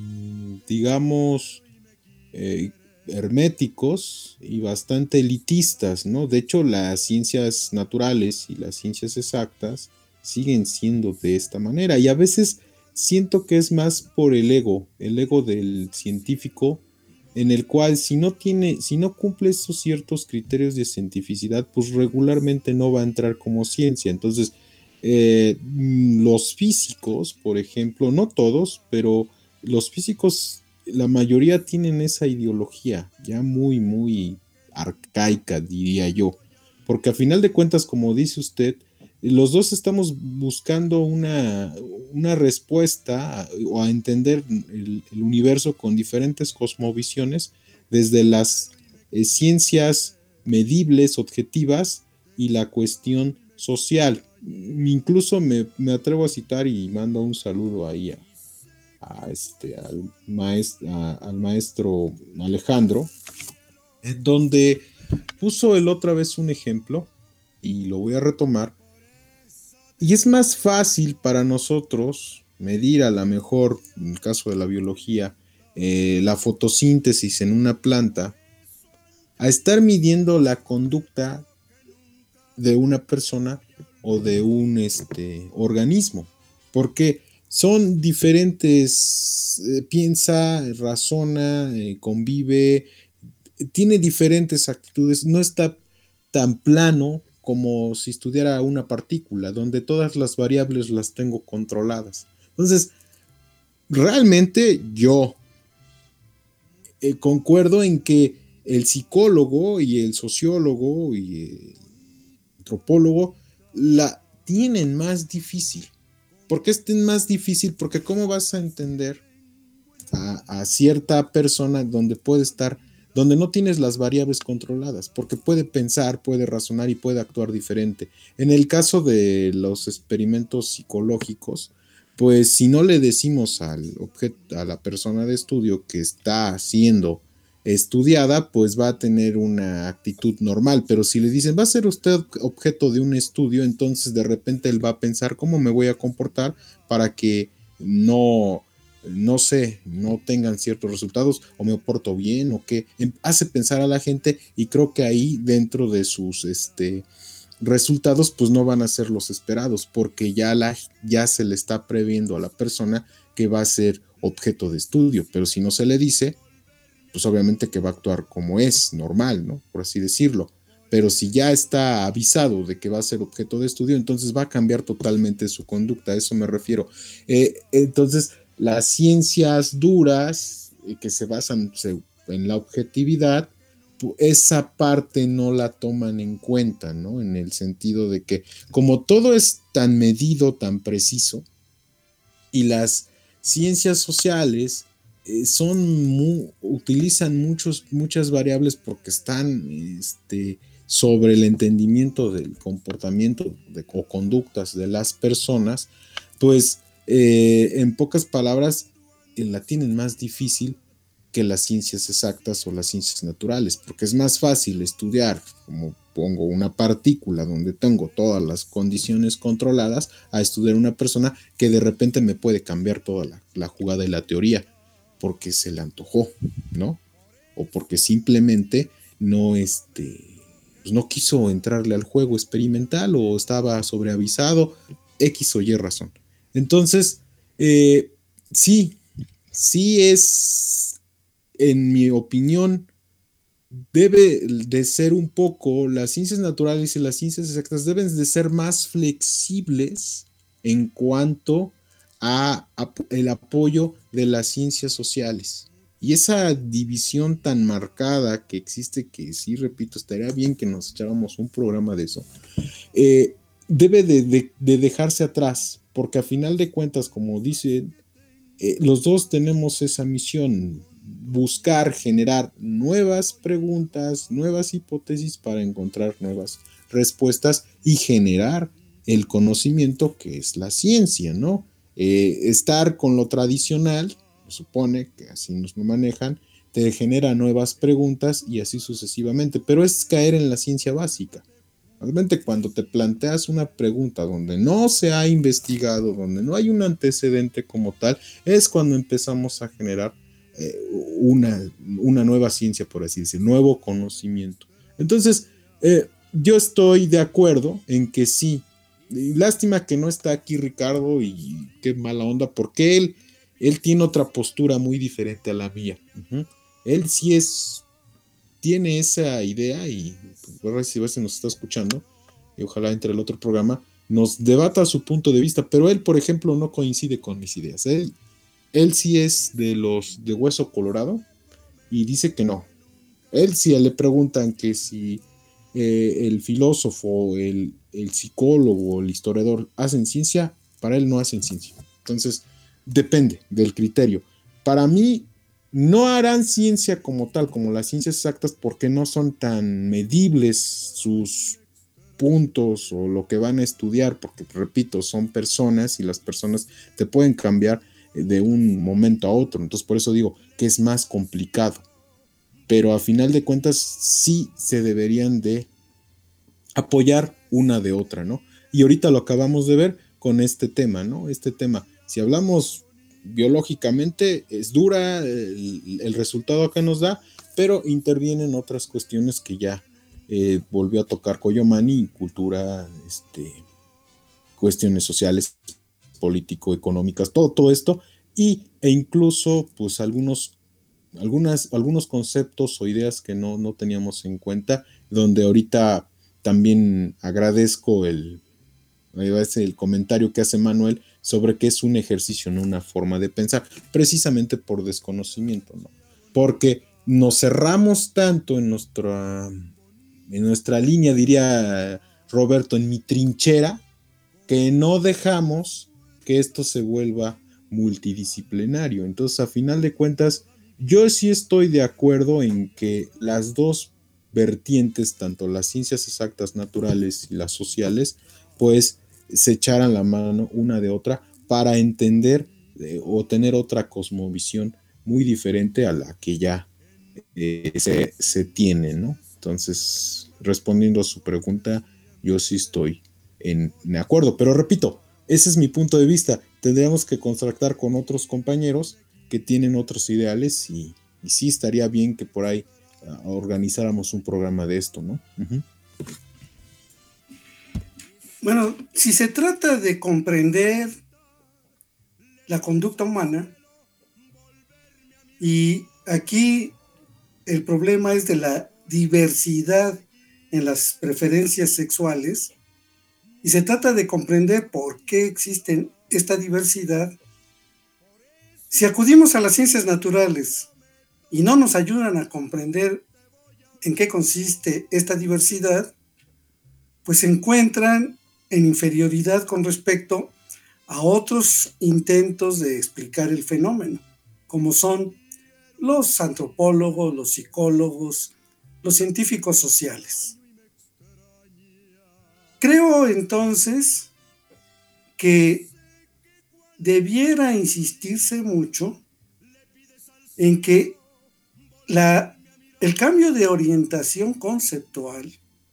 H: digamos, eh, herméticos y bastante elitistas, ¿no? De hecho, las ciencias naturales y las ciencias exactas siguen siendo de esta manera, y a veces siento que es más por el ego, el ego del científico, en el cual si no tiene, si no cumple esos ciertos criterios de cientificidad, pues regularmente no va a entrar como ciencia. Entonces, eh, los físicos, por ejemplo, no todos, pero los físicos, la mayoría tienen esa ideología ya muy, muy arcaica, diría yo, porque a final de cuentas, como dice usted, los dos estamos buscando una, una respuesta a, o a entender el, el universo con diferentes cosmovisiones, desde las eh, ciencias medibles, objetivas, y la cuestión social. Incluso me, me atrevo a citar y mando un saludo ahí a, a este, al, maestro, a, al maestro Alejandro, donde puso el otra vez un ejemplo, y lo voy a retomar. Y es más fácil para nosotros medir, a lo mejor, en el caso de la biología, eh, la fotosíntesis en una planta, a estar midiendo la conducta de una persona o de un este, organismo, porque son diferentes, eh, piensa, razona, eh, convive, tiene diferentes actitudes, no está tan plano como si estudiara una partícula, donde todas las variables las tengo controladas. Entonces, realmente yo eh, concuerdo en que el psicólogo y el sociólogo y el antropólogo la tienen más difícil. ¿Por qué es más difícil? Porque ¿cómo vas a entender a, a cierta persona donde puede estar donde no tienes las variables controladas, porque puede pensar, puede razonar y puede actuar diferente. En el caso de los experimentos psicológicos, pues si no le decimos al objeto, a la persona de estudio que está siendo estudiada, pues va a tener una actitud normal, pero si le dicen va a ser usted objeto de un estudio, entonces de repente él va a pensar cómo me voy a comportar para que no, no sé, no tengan ciertos resultados, o me porto bien, o qué, hace pensar a la gente, y creo que ahí dentro de sus este, resultados pues no van a ser los esperados, porque ya, la, ya se le está previendo a la persona que va a ser objeto de estudio, pero si no se le dice, pues obviamente que va a actuar como es, normal, ¿no? Por así decirlo. Pero si ya está avisado de que va a ser objeto de estudio, entonces va a cambiar totalmente su conducta, a eso me refiero. Eh, entonces, las ciencias duras, eh, que se basan se, en la objetividad, esa parte no la toman en cuenta, ¿no? En el sentido de que, como todo es tan medido, tan preciso, y las ciencias sociales son muy, utilizan muchos, muchas variables porque están este, sobre el entendimiento del comportamiento de, o conductas de las personas, pues eh, en pocas palabras la tienen más difícil que las ciencias exactas o las ciencias naturales, porque es más fácil estudiar, como pongo, una partícula donde tengo todas las condiciones controladas, a estudiar una persona que de repente me puede cambiar toda la, la jugada y la teoría, porque se le antojó, ¿no? O porque simplemente no, este, pues no quiso entrarle al juego experimental o estaba sobreavisado, X o Y razón. Entonces, eh, sí, sí es, en mi opinión, debe de ser un poco, las ciencias naturales y las ciencias exactas deben de ser más flexibles en cuanto a, a el apoyo de las ciencias sociales. Y esa división tan marcada que existe, que sí, repito, estaría bien que nos echáramos un programa de eso, eh, debe de, de, de dejarse atrás, porque a final de cuentas, como dicen, eh, los dos tenemos esa misión, buscar generar nuevas preguntas, nuevas hipótesis para encontrar nuevas respuestas y generar el conocimiento que es la ciencia, ¿no? Eh, estar con lo tradicional, se supone que así nos manejan, te genera nuevas preguntas y así sucesivamente, pero es caer en la ciencia básica. Realmente cuando te planteas una pregunta donde no se ha investigado, donde no hay un antecedente como tal, es cuando empezamos a generar eh, una, una nueva ciencia, por así decirlo, nuevo conocimiento. Entonces, eh, yo estoy de acuerdo en que sí. Lástima que no está aquí Ricardo, y qué mala onda, porque él, él tiene otra postura muy diferente a la mía. Uh-huh. Él sí es, tiene esa idea, y pues, si nos está escuchando, y ojalá entre el otro programa, nos debata su punto de vista, pero él, por ejemplo, no coincide con mis ideas. Él, él sí es de los de hueso colorado, y dice que no. Él sí le preguntan que si eh, el filósofo, el el psicólogo, el historiador hacen ciencia, para él no hacen ciencia. Entonces, depende del criterio. Para mí, no harán ciencia como tal, como las ciencias exactas, porque no son tan medibles sus puntos o lo que van a estudiar, porque, repito, son personas y las personas te pueden cambiar de un momento a otro. Entonces, por eso digo que es más complicado. Pero a final de cuentas, sí se deberían de apoyar una de otra, ¿no? Y ahorita lo acabamos de ver con este tema, ¿no? Este tema, si hablamos biológicamente, es dura el, el resultado que nos da, pero intervienen otras cuestiones que ya eh, volvió a tocar Coyomani, cultura, este, cuestiones sociales, político-económicas, todo, todo esto, y, e incluso, pues, algunos, algunas, algunos conceptos o ideas que no, no teníamos en cuenta, donde ahorita también agradezco el, el comentario que hace Manuel sobre que es un ejercicio, no una forma de pensar, precisamente por desconocimiento, ¿no? Porque nos cerramos tanto en nuestra, en nuestra línea, diría Roberto, en mi trinchera, que no dejamos que esto se vuelva multidisciplinario. Entonces, a final de cuentas, yo sí estoy de acuerdo en que las dos vertientes, tanto las ciencias exactas naturales y las sociales, pues se echaran la mano una de otra para entender eh, o tener otra cosmovisión muy diferente a la que ya eh, se, se tiene, ¿no? Entonces, respondiendo a su pregunta, yo sí estoy en, de acuerdo, pero repito, ese es mi punto de vista. Tendríamos que contactar con otros compañeros que tienen otros ideales y, y sí estaría bien que por ahí uh, organizáramos un programa de esto, ¿no? Uh-huh.
F: Bueno, si se trata de comprender la conducta humana, y aquí el problema es de la diversidad en las preferencias sexuales, y se trata de comprender por qué existe esta diversidad. Si acudimos a las ciencias naturales y no nos ayudan a comprender en qué consiste esta diversidad, pues se encuentran en inferioridad con respecto a otros intentos de explicar el fenómeno, como son los antropólogos, los psicólogos, los científicos sociales. Creo entonces que debiera insistirse mucho en que la, el cambio de orientación conceptual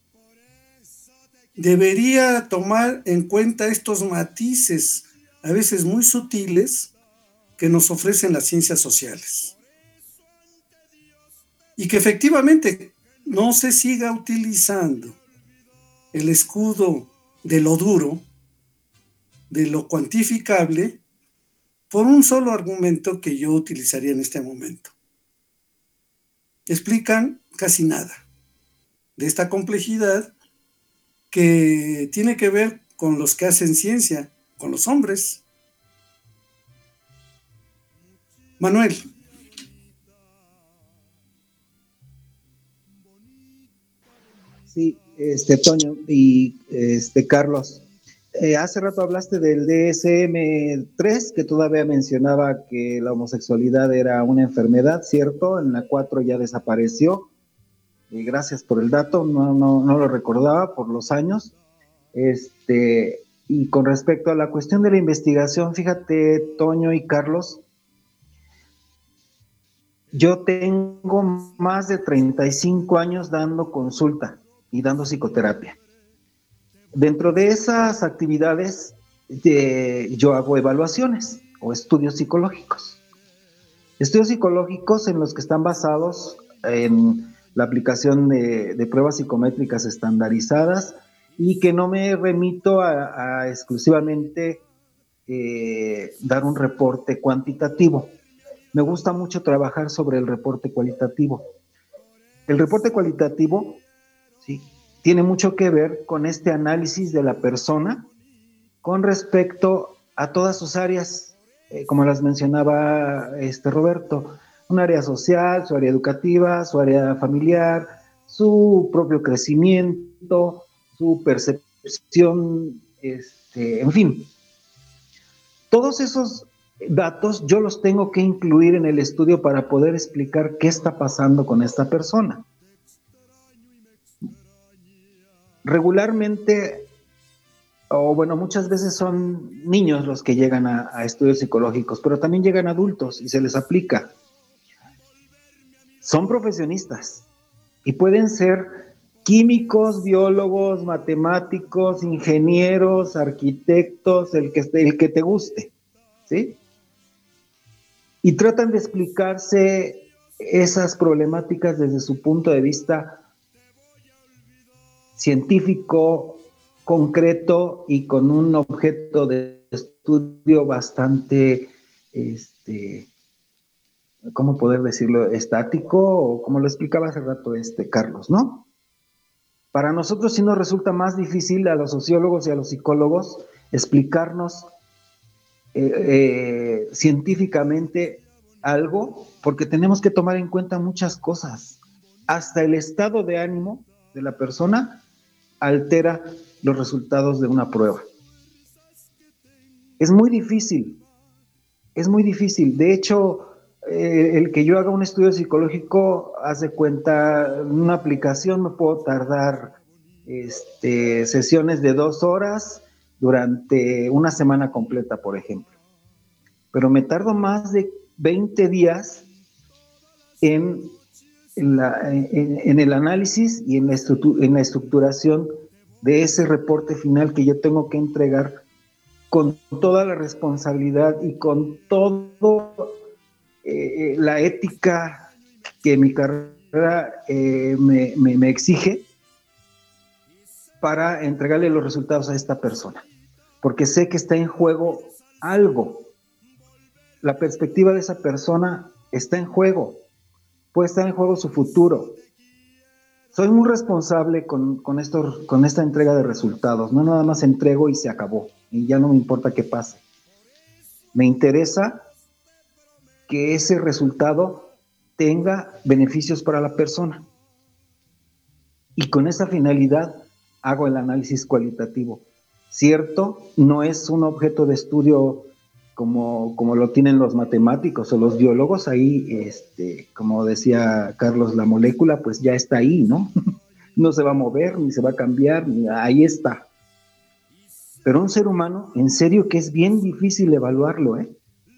F: debería tomar en cuenta estos matices, a veces muy sutiles, que nos ofrecen las ciencias sociales. Y que efectivamente no se siga utilizando el escudo de lo duro, de lo cuantificable, por un solo argumento que yo utilizaría en este momento. Explican casi nada de esta complejidad que tiene que ver con los que hacen ciencia, con los hombres. Manuel.
G: Sí, este Toño y este Carlos, eh, hace rato hablaste del D S M tres, que todavía mencionaba que la homosexualidad era una enfermedad, ¿cierto? En la cuatro ya desapareció, y gracias por el dato, no, no, no lo recordaba por los años. Este, y con respecto a la cuestión de la investigación, fíjate, Toño y Carlos, yo tengo más de treinta y cinco años dando consulta y dando psicoterapia. Dentro de esas actividades, de, yo hago evaluaciones o estudios psicológicos. Estudios psicológicos en los que están basados en la aplicación de, de pruebas psicométricas estandarizadas y que no me remito a, a exclusivamente eh, dar un reporte cuantitativo. Me gusta mucho trabajar sobre el reporte cualitativo. El reporte cualitativo, sí, tiene mucho que ver con este análisis de la persona con respecto a todas sus áreas, eh, como las mencionaba este Roberto, un área social, su área educativa, su área familiar, su propio crecimiento, su percepción, este, en fin. Todos esos datos yo los tengo que incluir en el estudio para poder explicar qué está pasando con esta persona. Regularmente, o bueno, muchas veces son niños los que llegan a, a estudios psicológicos, pero también llegan adultos y se les aplica. Son profesionistas y pueden ser químicos, biólogos, matemáticos, ingenieros, arquitectos, el que, el que te guste, ¿sí? Y tratan de explicarse esas problemáticas desde su punto de vista científico, concreto y con un objeto de estudio bastante, este, ¿cómo poder decirlo? Estático, o como lo explicaba hace rato este Carlos, ¿no? Para nosotros sí nos resulta más difícil a los sociólogos y a los psicólogos explicarnos eh, eh, científicamente algo, porque tenemos que tomar en cuenta muchas cosas. Hasta el estado de ánimo de la persona altera los resultados de una prueba. Es muy difícil, es muy difícil. De hecho, eh, el que yo haga un estudio psicológico, haz de cuenta, en una aplicación me puedo tardar este, sesiones de dos horas durante una semana completa, por ejemplo. Pero me tardo más de veinte días en, en, la, en, en el análisis y en la, en la estructuración de ese reporte final que yo tengo que entregar con toda la responsabilidad y con todo eh, la ética que mi carrera eh, me, me, me exige para entregarle los resultados a esta persona, porque sé que está en juego algo. La perspectiva de esa persona está en juego, puede estar en juego su futuro. Soy muy responsable con, con, esto, con esta entrega de resultados, no nada más entrego y se acabó, y ya no me importa qué pase. Me interesa que ese resultado tenga beneficios para la persona. Y con esa finalidad hago el análisis cualitativo. Cierto, no es un objeto de estudio como, como lo tienen los matemáticos o los biólogos, ahí, este, como decía Carlos, la molécula pues ya está ahí, ¿no? No se va a mover, ni se va a cambiar, ni, ahí está. Pero un ser humano, en serio que es bien difícil evaluarlo, ¿eh?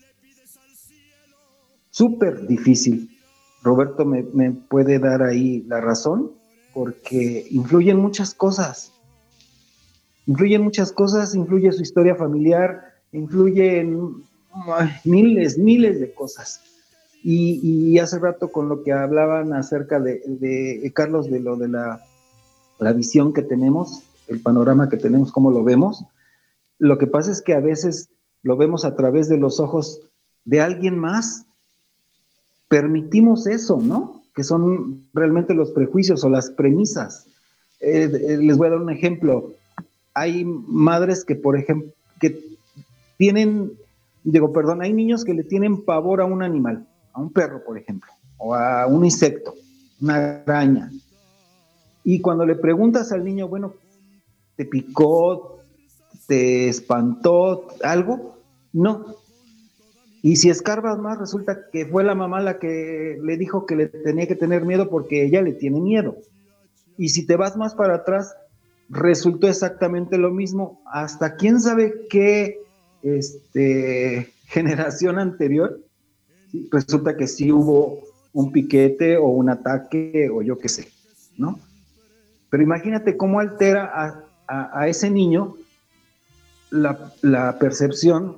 G: Súper difícil. Roberto me, me puede dar ahí la razón, porque influyen muchas cosas. Influyen muchas cosas, influye su historia familiar, influye en ay, miles, miles de cosas. Y, y hace rato con lo que hablaban acerca de, de Carlos, de lo de la, la visión que tenemos, el panorama que tenemos, cómo lo vemos, lo que pasa es que a veces lo vemos a través de los ojos de alguien más. Permitimos eso, ¿no? Que son realmente los prejuicios o las premisas. Eh, eh, les voy a dar un ejemplo. Hay madres que, por ejemplo, que tienen, digo, perdón, hay niños que le tienen pavor a un animal, a un perro, por ejemplo, o a un insecto, una araña. Y cuando le preguntas al niño, bueno, ¿te picó? ¿Te espantó algo? No. Y si escarbas más, resulta que fue la mamá la que le dijo que le tenía que tener miedo porque ella le tiene miedo. Y si te vas más para atrás, resultó exactamente lo mismo. Hasta quién sabe qué este, generación anterior, ¿sí? Resulta que sí hubo un piquete o un ataque o yo qué sé, ¿no? Pero imagínate cómo altera a, a, a ese niño la, la percepción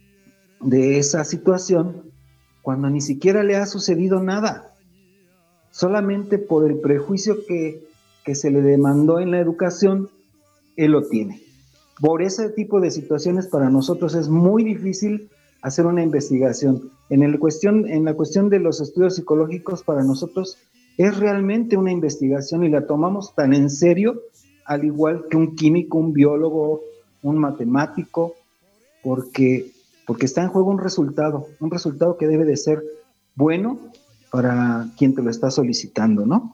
G: de esa situación cuando ni siquiera le ha sucedido nada, solamente por el prejuicio que, que se le demandó en la educación, él lo tiene. Por ese tipo de situaciones para nosotros es muy difícil hacer una investigación. En, el cuestión, en la cuestión de los estudios psicológicos, para nosotros es realmente una investigación y la tomamos tan en serio, al igual que un químico, un biólogo, un matemático, porque porque está en juego un resultado, un resultado que debe de ser bueno para quien te lo está solicitando, ¿no?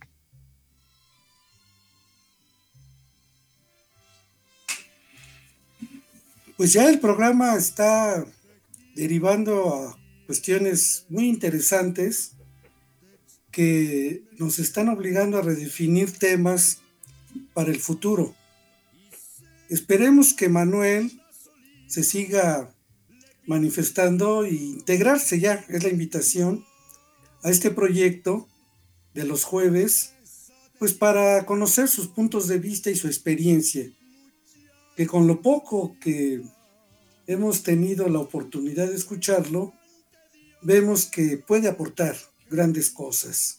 F: Pues ya el programa está derivando a cuestiones muy interesantes que nos están obligando a redefinir temas para el futuro. Esperemos que Manuel se siga manifestando e integrarse ya, es la invitación a este proyecto de los jueves, pues para conocer sus puntos de vista y su experiencia, que con lo poco que hemos tenido la oportunidad de escucharlo, vemos que puede aportar grandes cosas.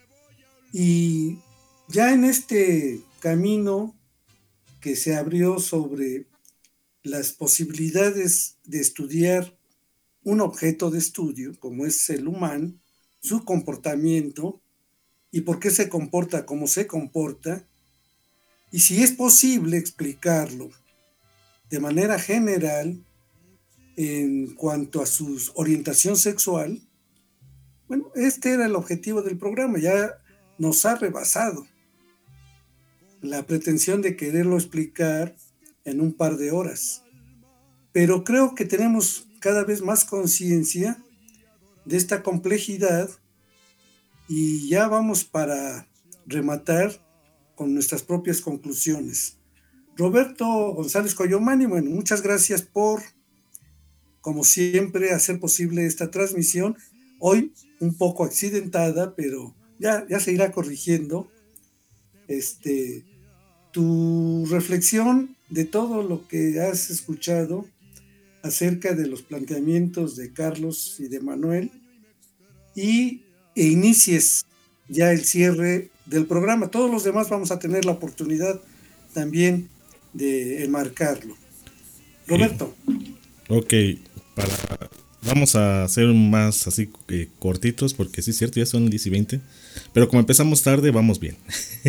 F: Y ya en este camino que se abrió sobre las posibilidades de estudiar un objeto de estudio, como es el humano, su comportamiento y por qué se comporta como se comporta, y si es posible explicarlo de manera general en cuanto a su orientación sexual. Bueno, este era el objetivo del programa, ya nos ha rebasado la pretensión de quererlo explicar en un par de horas. Pero creo que tenemos cada vez más conciencia de esta complejidad, y ya vamos para rematar con nuestras propias conclusiones. Roberto González Coyomani, bueno, muchas gracias por, como siempre, hacer posible esta transmisión, hoy un poco accidentada, pero ya, ya se irá corrigiendo. Este, tu reflexión de todo lo que has escuchado acerca de los planteamientos de Carlos y de Manuel, y e inicies ya el cierre del programa. Todos los demás vamos a tener la oportunidad también de enmarcarlo. Roberto.
I: Eh, ok, para, vamos a hacer más así eh, cortitos, porque sí es cierto, ya son diez y veinte, pero como empezamos tarde, vamos bien.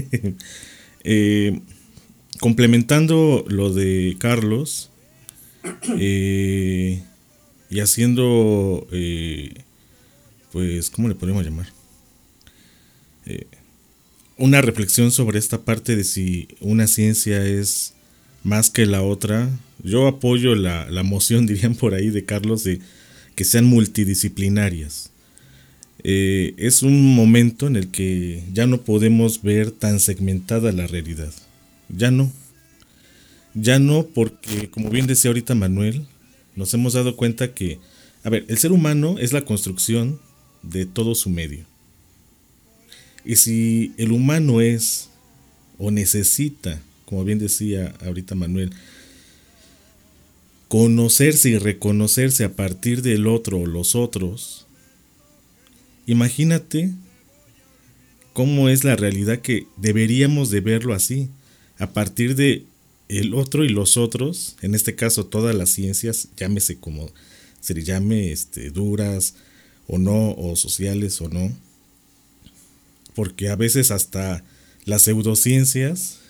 I: eh, complementando lo de Carlos, eh, y haciendo... Eh, pues, ¿cómo le podemos llamar? Eh, una reflexión sobre esta parte de si una ciencia es más que la otra. Yo apoyo la, la moción, dirían por ahí, de Carlos, de que sean multidisciplinarias. Eh, es un momento en el que ya no podemos ver tan segmentada la realidad. Ya no. Ya no, porque, como bien decía ahorita Manuel, nos hemos dado cuenta que, a ver, el ser humano es la construcción de todo su medio. Y si el humano es o necesita, como bien decía ahorita Manuel, conocerse y reconocerse a partir del otro o los otros, imagínate cómo es la realidad, que deberíamos de verlo así, a partir de el otro y los otros, en este caso todas las ciencias, llámese como se le llame, este, duras o no, o sociales o no, porque a veces hasta las pseudociencias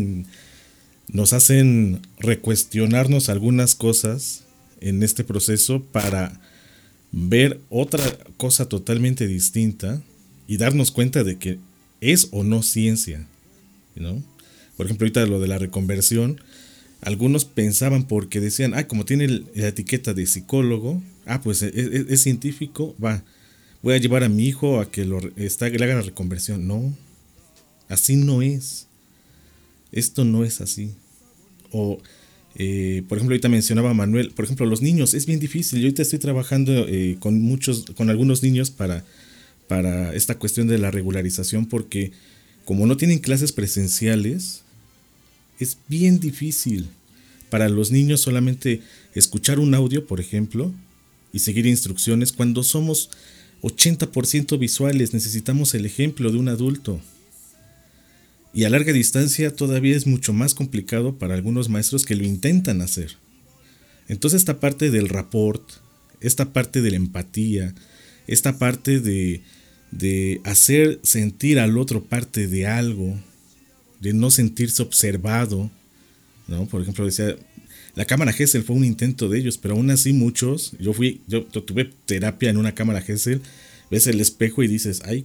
I: nos hacen recuestionarnos algunas cosas en este proceso para ver otra cosa totalmente distinta y darnos cuenta de que es o no ciencia, ¿no? Por ejemplo, ahorita lo de la reconversión, algunos pensaban, porque decían, ah, como tiene la etiqueta de psicólogo, ah, pues es, es, es científico, va, voy a llevar a mi hijo a que lo, está, le haga la reconversión. No, así no es. Esto no es así. O, eh, por ejemplo, ahorita mencionaba Manuel, por ejemplo, los niños, es bien difícil. Yo ahorita estoy trabajando eh, con muchos, con algunos niños para, para esta cuestión de la regularización, porque como no tienen clases presenciales, es bien difícil para los niños solamente escuchar un audio, por ejemplo, y seguir instrucciones. Cuando somos ochenta por ciento visuales, necesitamos el ejemplo de un adulto. Y a larga distancia todavía es mucho más complicado para algunos maestros que lo intentan hacer. Entonces esta parte del rapport, esta parte de la empatía, esta parte de, de hacer sentir al otro parte de algo, de no sentirse observado, ¿no? Por ejemplo, decía, la cámara Gesell fue un intento de ellos, pero aún así muchos, yo fui, yo, yo tuve terapia en una cámara Gesell, ves el espejo y dices, ay,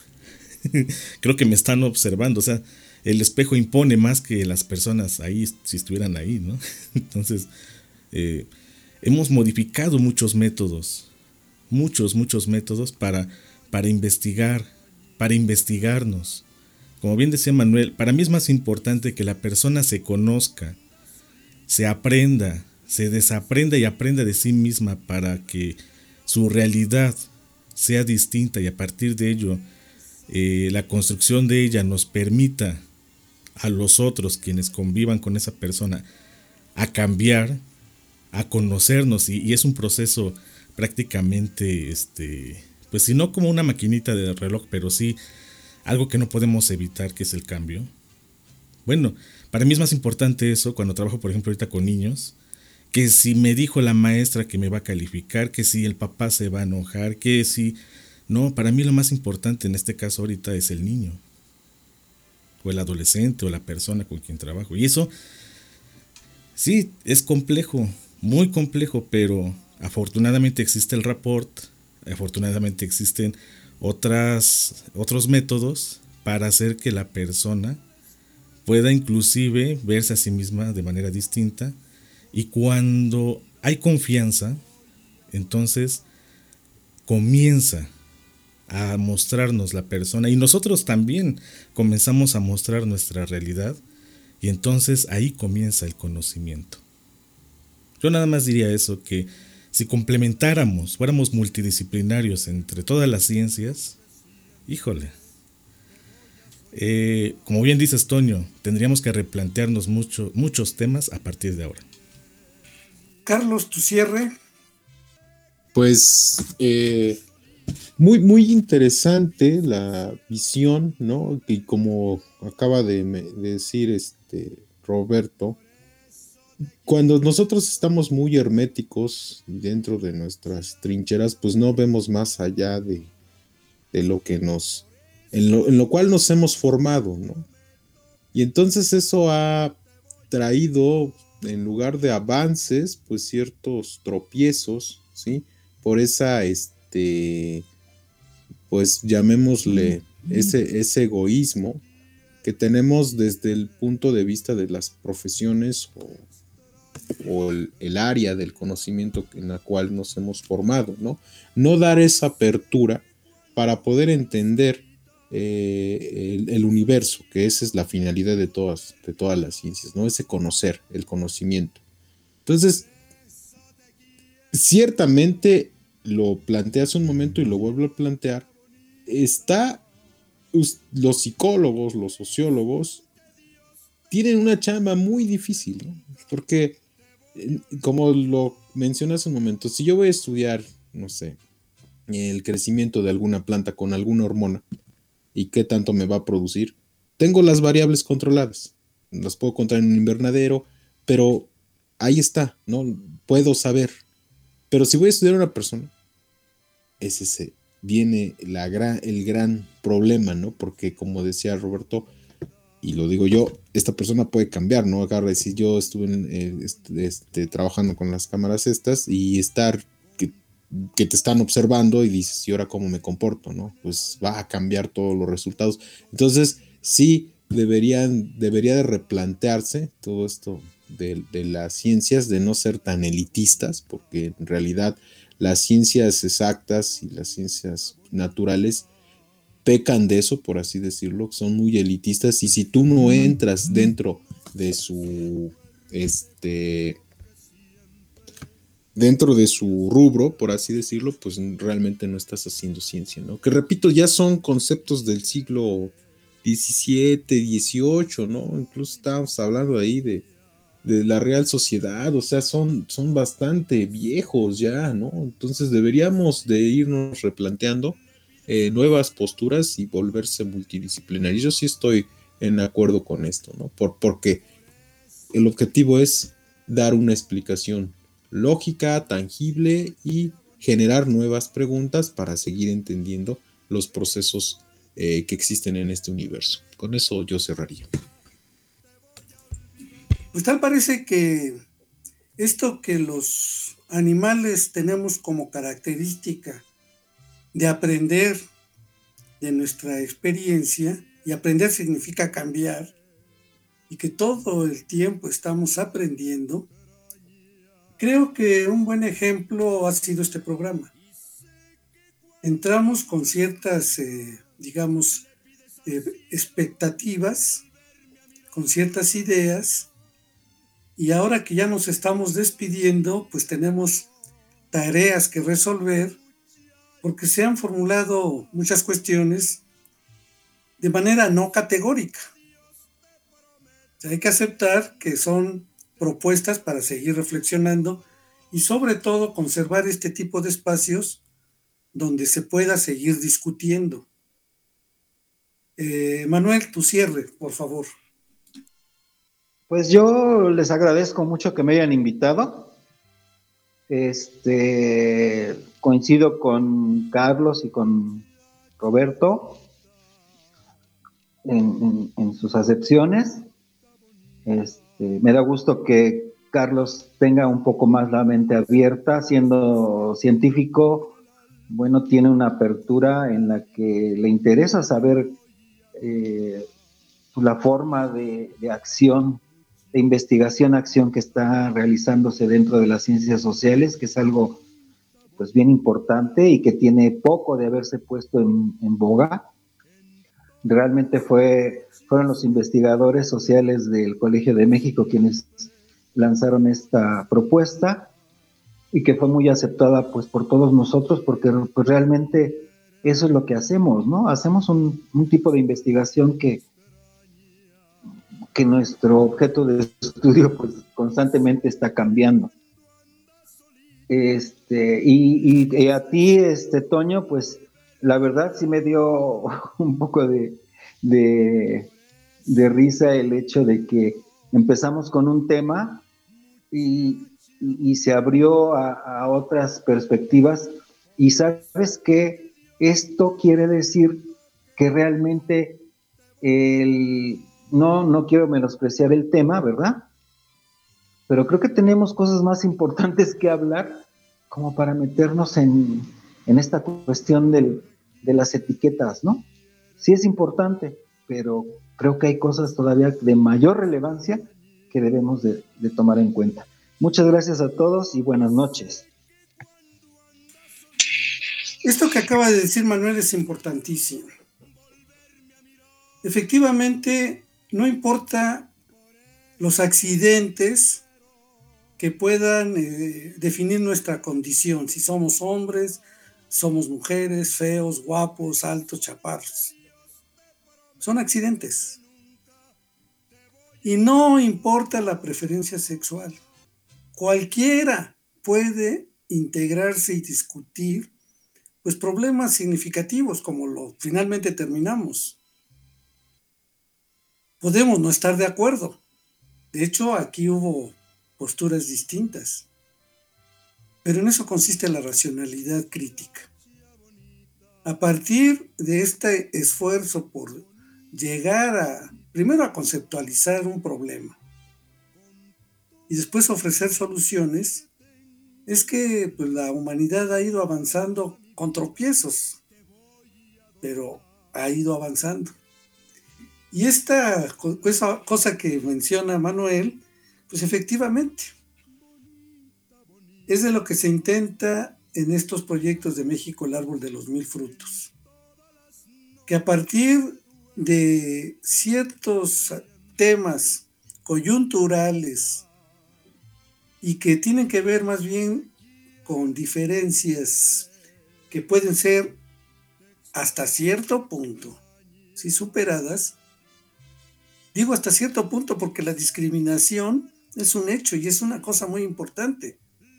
I: creo que me están observando. O sea, el espejo impone más que las personas ahí, si estuvieran ahí, ¿no? Entonces, eh, hemos modificado muchos métodos, muchos, muchos métodos para, para investigar, para investigarnos. Como bien decía Manuel, para mí es más importante que la persona se conozca, se aprenda, se desaprenda y aprenda de sí misma para que su realidad sea distinta, y a partir de ello eh, la construcción de ella nos permita a los otros, quienes convivan con esa persona, a cambiar, a conocernos, y, y es un proceso prácticamente, este, pues si no como una maquinita de reloj, pero sí algo que no podemos evitar, que es el cambio. Bueno, para mí es más importante eso cuando trabajo, por ejemplo, ahorita con niños, que si me dijo la maestra que me va a calificar, que si el papá se va a enojar, que si... No, para mí lo más importante en este caso ahorita es el niño, o el adolescente, o la persona con quien trabajo. Y eso, sí, es complejo, muy complejo, pero afortunadamente existe el rapport, afortunadamente existen otras, otros métodos para hacer que la persona pueda inclusive verse a sí misma de manera distinta. Y cuando hay confianza, entonces comienza a mostrarnos la persona y nosotros también comenzamos a mostrar nuestra realidad y entonces ahí comienza el conocimiento. Yo nada más diría eso, que si complementáramos, fuéramos multidisciplinarios entre todas las ciencias, híjole, eh, como bien dices, Toño, tendríamos que replantearnos mucho, muchos temas a partir de ahora.
F: Carlos, tu cierre.
H: Pues eh, muy, muy interesante la visión, ¿no? Y como acaba de, de decir este Roberto, cuando nosotros estamos muy herméticos dentro de nuestras trincheras, pues no vemos más allá de, de lo que nos, en lo, en lo cual nos hemos formado, ¿no? Y entonces eso ha traído, en lugar de avances, pues ciertos tropiezos, ¿sí? Por esa, este, pues llamémosle ese, ese egoísmo que tenemos desde el punto de vista de las profesiones o, o el, el área del conocimiento en la cual nos hemos formado, ¿no? No dar esa apertura para poder entender eh, el, el universo, que esa es la finalidad de todas, de todas las ciencias, ¿no? Ese conocer, el conocimiento. Entonces, ciertamente lo planteé hace un momento y lo vuelvo a plantear, está, los psicólogos, los sociólogos, tienen una chamba muy difícil, ¿no? Porque, como lo mencioné hace un momento, si yo voy a estudiar, no sé, el crecimiento de alguna planta con alguna hormona y qué tanto me va a producir, tengo las variables controladas, las puedo controlar en un invernadero, pero ahí está, ¿no? Puedo saber. Pero si voy a estudiar a una persona, ese se viene la gran, el gran problema, ¿no? Porque como decía Roberto, y lo digo yo, esta persona puede cambiar, ¿no? Agarra y si yo estuve en, eh, este, este, trabajando con las cámaras estas y estar que, que te están observando y dices, ¿y ahora cómo me comporto, no? Pues va a cambiar todos los resultados. Entonces, sí deberían, debería de replantearse todo esto de, de las ciencias, de no ser tan elitistas, porque en realidad las ciencias exactas y las ciencias naturales pecan de eso, por así decirlo, son muy elitistas, y si tú no entras dentro de su este dentro de su rubro, por así decirlo, pues realmente no estás haciendo ciencia, ¿no? Que repito, ya son conceptos del siglo diecisiete, dieciocho, ¿no? Incluso estábamos hablando ahí de, de la Real Sociedad, o sea, son, son bastante viejos ya, ¿no? Entonces deberíamos de irnos replanteando eh, nuevas posturas y volverse multidisciplinarios. Yo sí estoy en acuerdo con esto, ¿no? Por, porque el objetivo es dar una explicación lógica, tangible y generar nuevas preguntas para seguir entendiendo los procesos eh, que existen en este universo. Con eso yo cerraría.
F: Pues tal parece que esto que los animales tenemos como característica de aprender de nuestra experiencia, y aprender significa cambiar, y que todo el tiempo estamos aprendiendo, creo que un buen ejemplo ha sido este programa. Entramos con ciertas, eh, digamos, eh, expectativas, con ciertas ideas, y ahora que ya nos estamos despidiendo, pues tenemos tareas que resolver, porque se han formulado muchas cuestiones de manera no categórica. O sea, hay que aceptar que son propuestas para seguir reflexionando y sobre todo conservar este tipo de espacios donde se pueda seguir discutiendo. Eh, Manuel, tu cierre, por favor.
G: Pues yo les agradezco mucho que me hayan invitado. Este, coincido con Carlos y con Roberto en, en, en sus acepciones. Este, me da gusto que Carlos tenga un poco más la mente abierta, siendo científico, bueno, tiene una apertura en la que le interesa saber eh, la forma de, de acción, de investigación, acción que está realizándose dentro de las ciencias sociales, que es algo pues bien importante y que tiene poco de haberse puesto en, en boga. Realmente fue, fueron los investigadores sociales del Colegio de México quienes lanzaron esta propuesta y que fue muy aceptada pues por todos nosotros, porque pues realmente eso es lo que hacemos, ¿no? Hacemos un, un tipo de investigación que, que nuestro objeto de estudio pues constantemente está cambiando. Este, y, y, y a ti, este, Toño, pues la verdad sí me dio un poco de, de, de risa el hecho de que empezamos con un tema y, y, y se abrió a, a otras perspectivas, y sabes que esto quiere decir que realmente el, no, no quiero menospreciar el tema, ¿verdad? Pero creo que tenemos cosas más importantes que hablar como para meternos en, en esta cuestión del, de las etiquetas, ¿no? Sí es importante, pero creo que hay cosas todavía de mayor relevancia que debemos de, de tomar en cuenta. Muchas gracias a todos y buenas noches.
F: Esto que acaba de decir Manuel es importantísimo. Efectivamente, no importa los accidentes que puedan eh, definir nuestra condición, si somos hombres, somos mujeres, feos, guapos, altos, chaparros. Son accidentes. Y no importa la preferencia sexual. Cualquiera puede integrarse y discutir pues problemas significativos como lo finalmente terminamos. Podemos no estar de acuerdo. De hecho, aquí hubo posturas distintas. Pero en eso consiste la racionalidad crítica. A partir de este esfuerzo por llegar a, primero a conceptualizar un problema y después ofrecer soluciones, es que pues, la humanidad ha ido avanzando con tropiezos, pero ha ido avanzando. Y esta cosa, cosa que menciona Manuel, pues efectivamente, es de lo que se intenta en estos proyectos de México, el árbol de los mil frutos. Que a partir de ciertos temas coyunturales y que tienen que ver más bien con diferencias que pueden ser hasta cierto punto, si superadas, digo hasta cierto punto porque la discriminación es un hecho y es una cosa muy importante,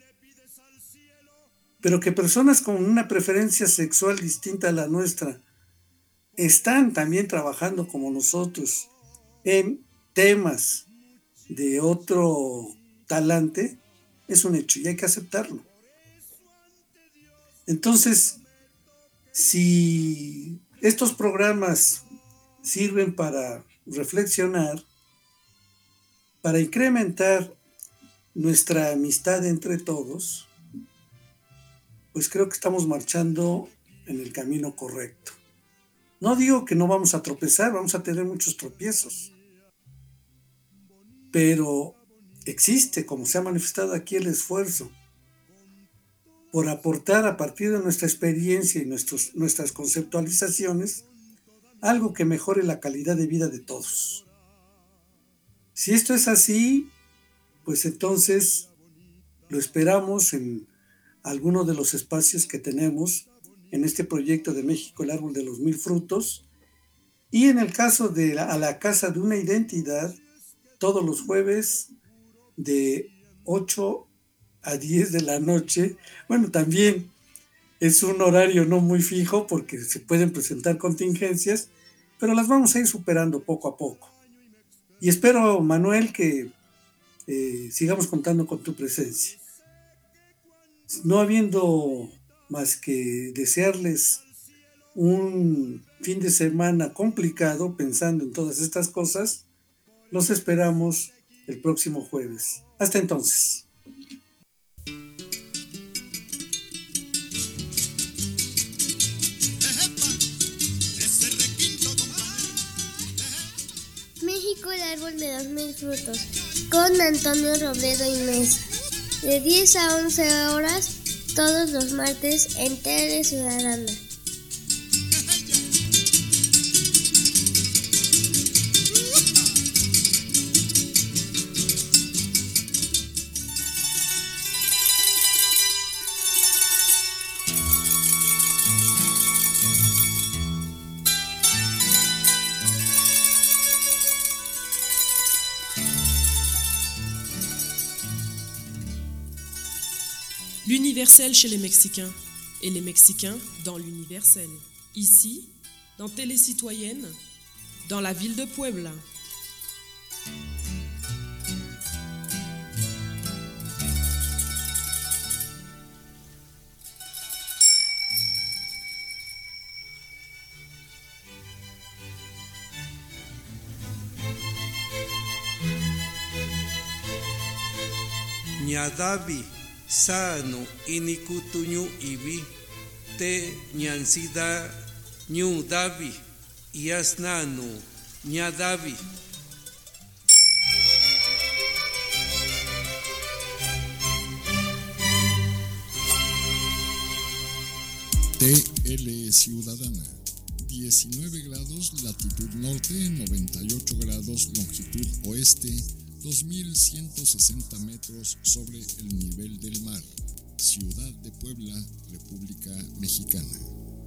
F: pero que personas con una preferencia sexual distinta a la nuestra están también trabajando como nosotros en temas de otro talante, es un hecho y hay que aceptarlo. Entonces, si estos programas sirven para reflexionar, para incrementar nuestra amistad entre todos, pues creo que estamos marchando en el camino correcto. No digo que no vamos a tropezar, vamos a tener muchos tropiezos, pero existe, como se ha manifestado aquí, el esfuerzo por aportar a partir de nuestra experiencia y nuestros, nuestras conceptualizaciones algo que mejore la calidad de vida de todos. Si esto es así, pues entonces lo esperamos en alguno de los espacios que tenemos en este proyecto de México, el árbol de los mil frutos, y en el caso de la, a la casa de una identidad, todos los jueves de ocho a diez de la noche. Bueno, también es un horario no muy fijo porque se pueden presentar contingencias, pero las vamos a ir superando poco a poco. Y espero, Manuel, que eh, sigamos contando con tu presencia. No habiendo más que desearles un fin de semana complicado pensando en todas estas cosas, los esperamos el próximo jueves. Hasta entonces.
A: México, el árbol de los mil frutos, con Antonio Robledo y Mesa, de diez a once horas, todos los martes en Tele Ciudadana.
B: L'universel chez les Mexicains et les Mexicains dans l'universel. Ici, dans Télé Citoyenne, dans la ville de Puebla.
C: Ñadavi sano inikutuñu ibi te ñansida ñu davi yasnanu ñadavi.
D: T L Ciudadana, diecinueve grados latitud norte, noventa y ocho grados longitud oeste, dos mil ciento sesenta metros sobre el nivel del mar, Ciudad de Puebla, República Mexicana.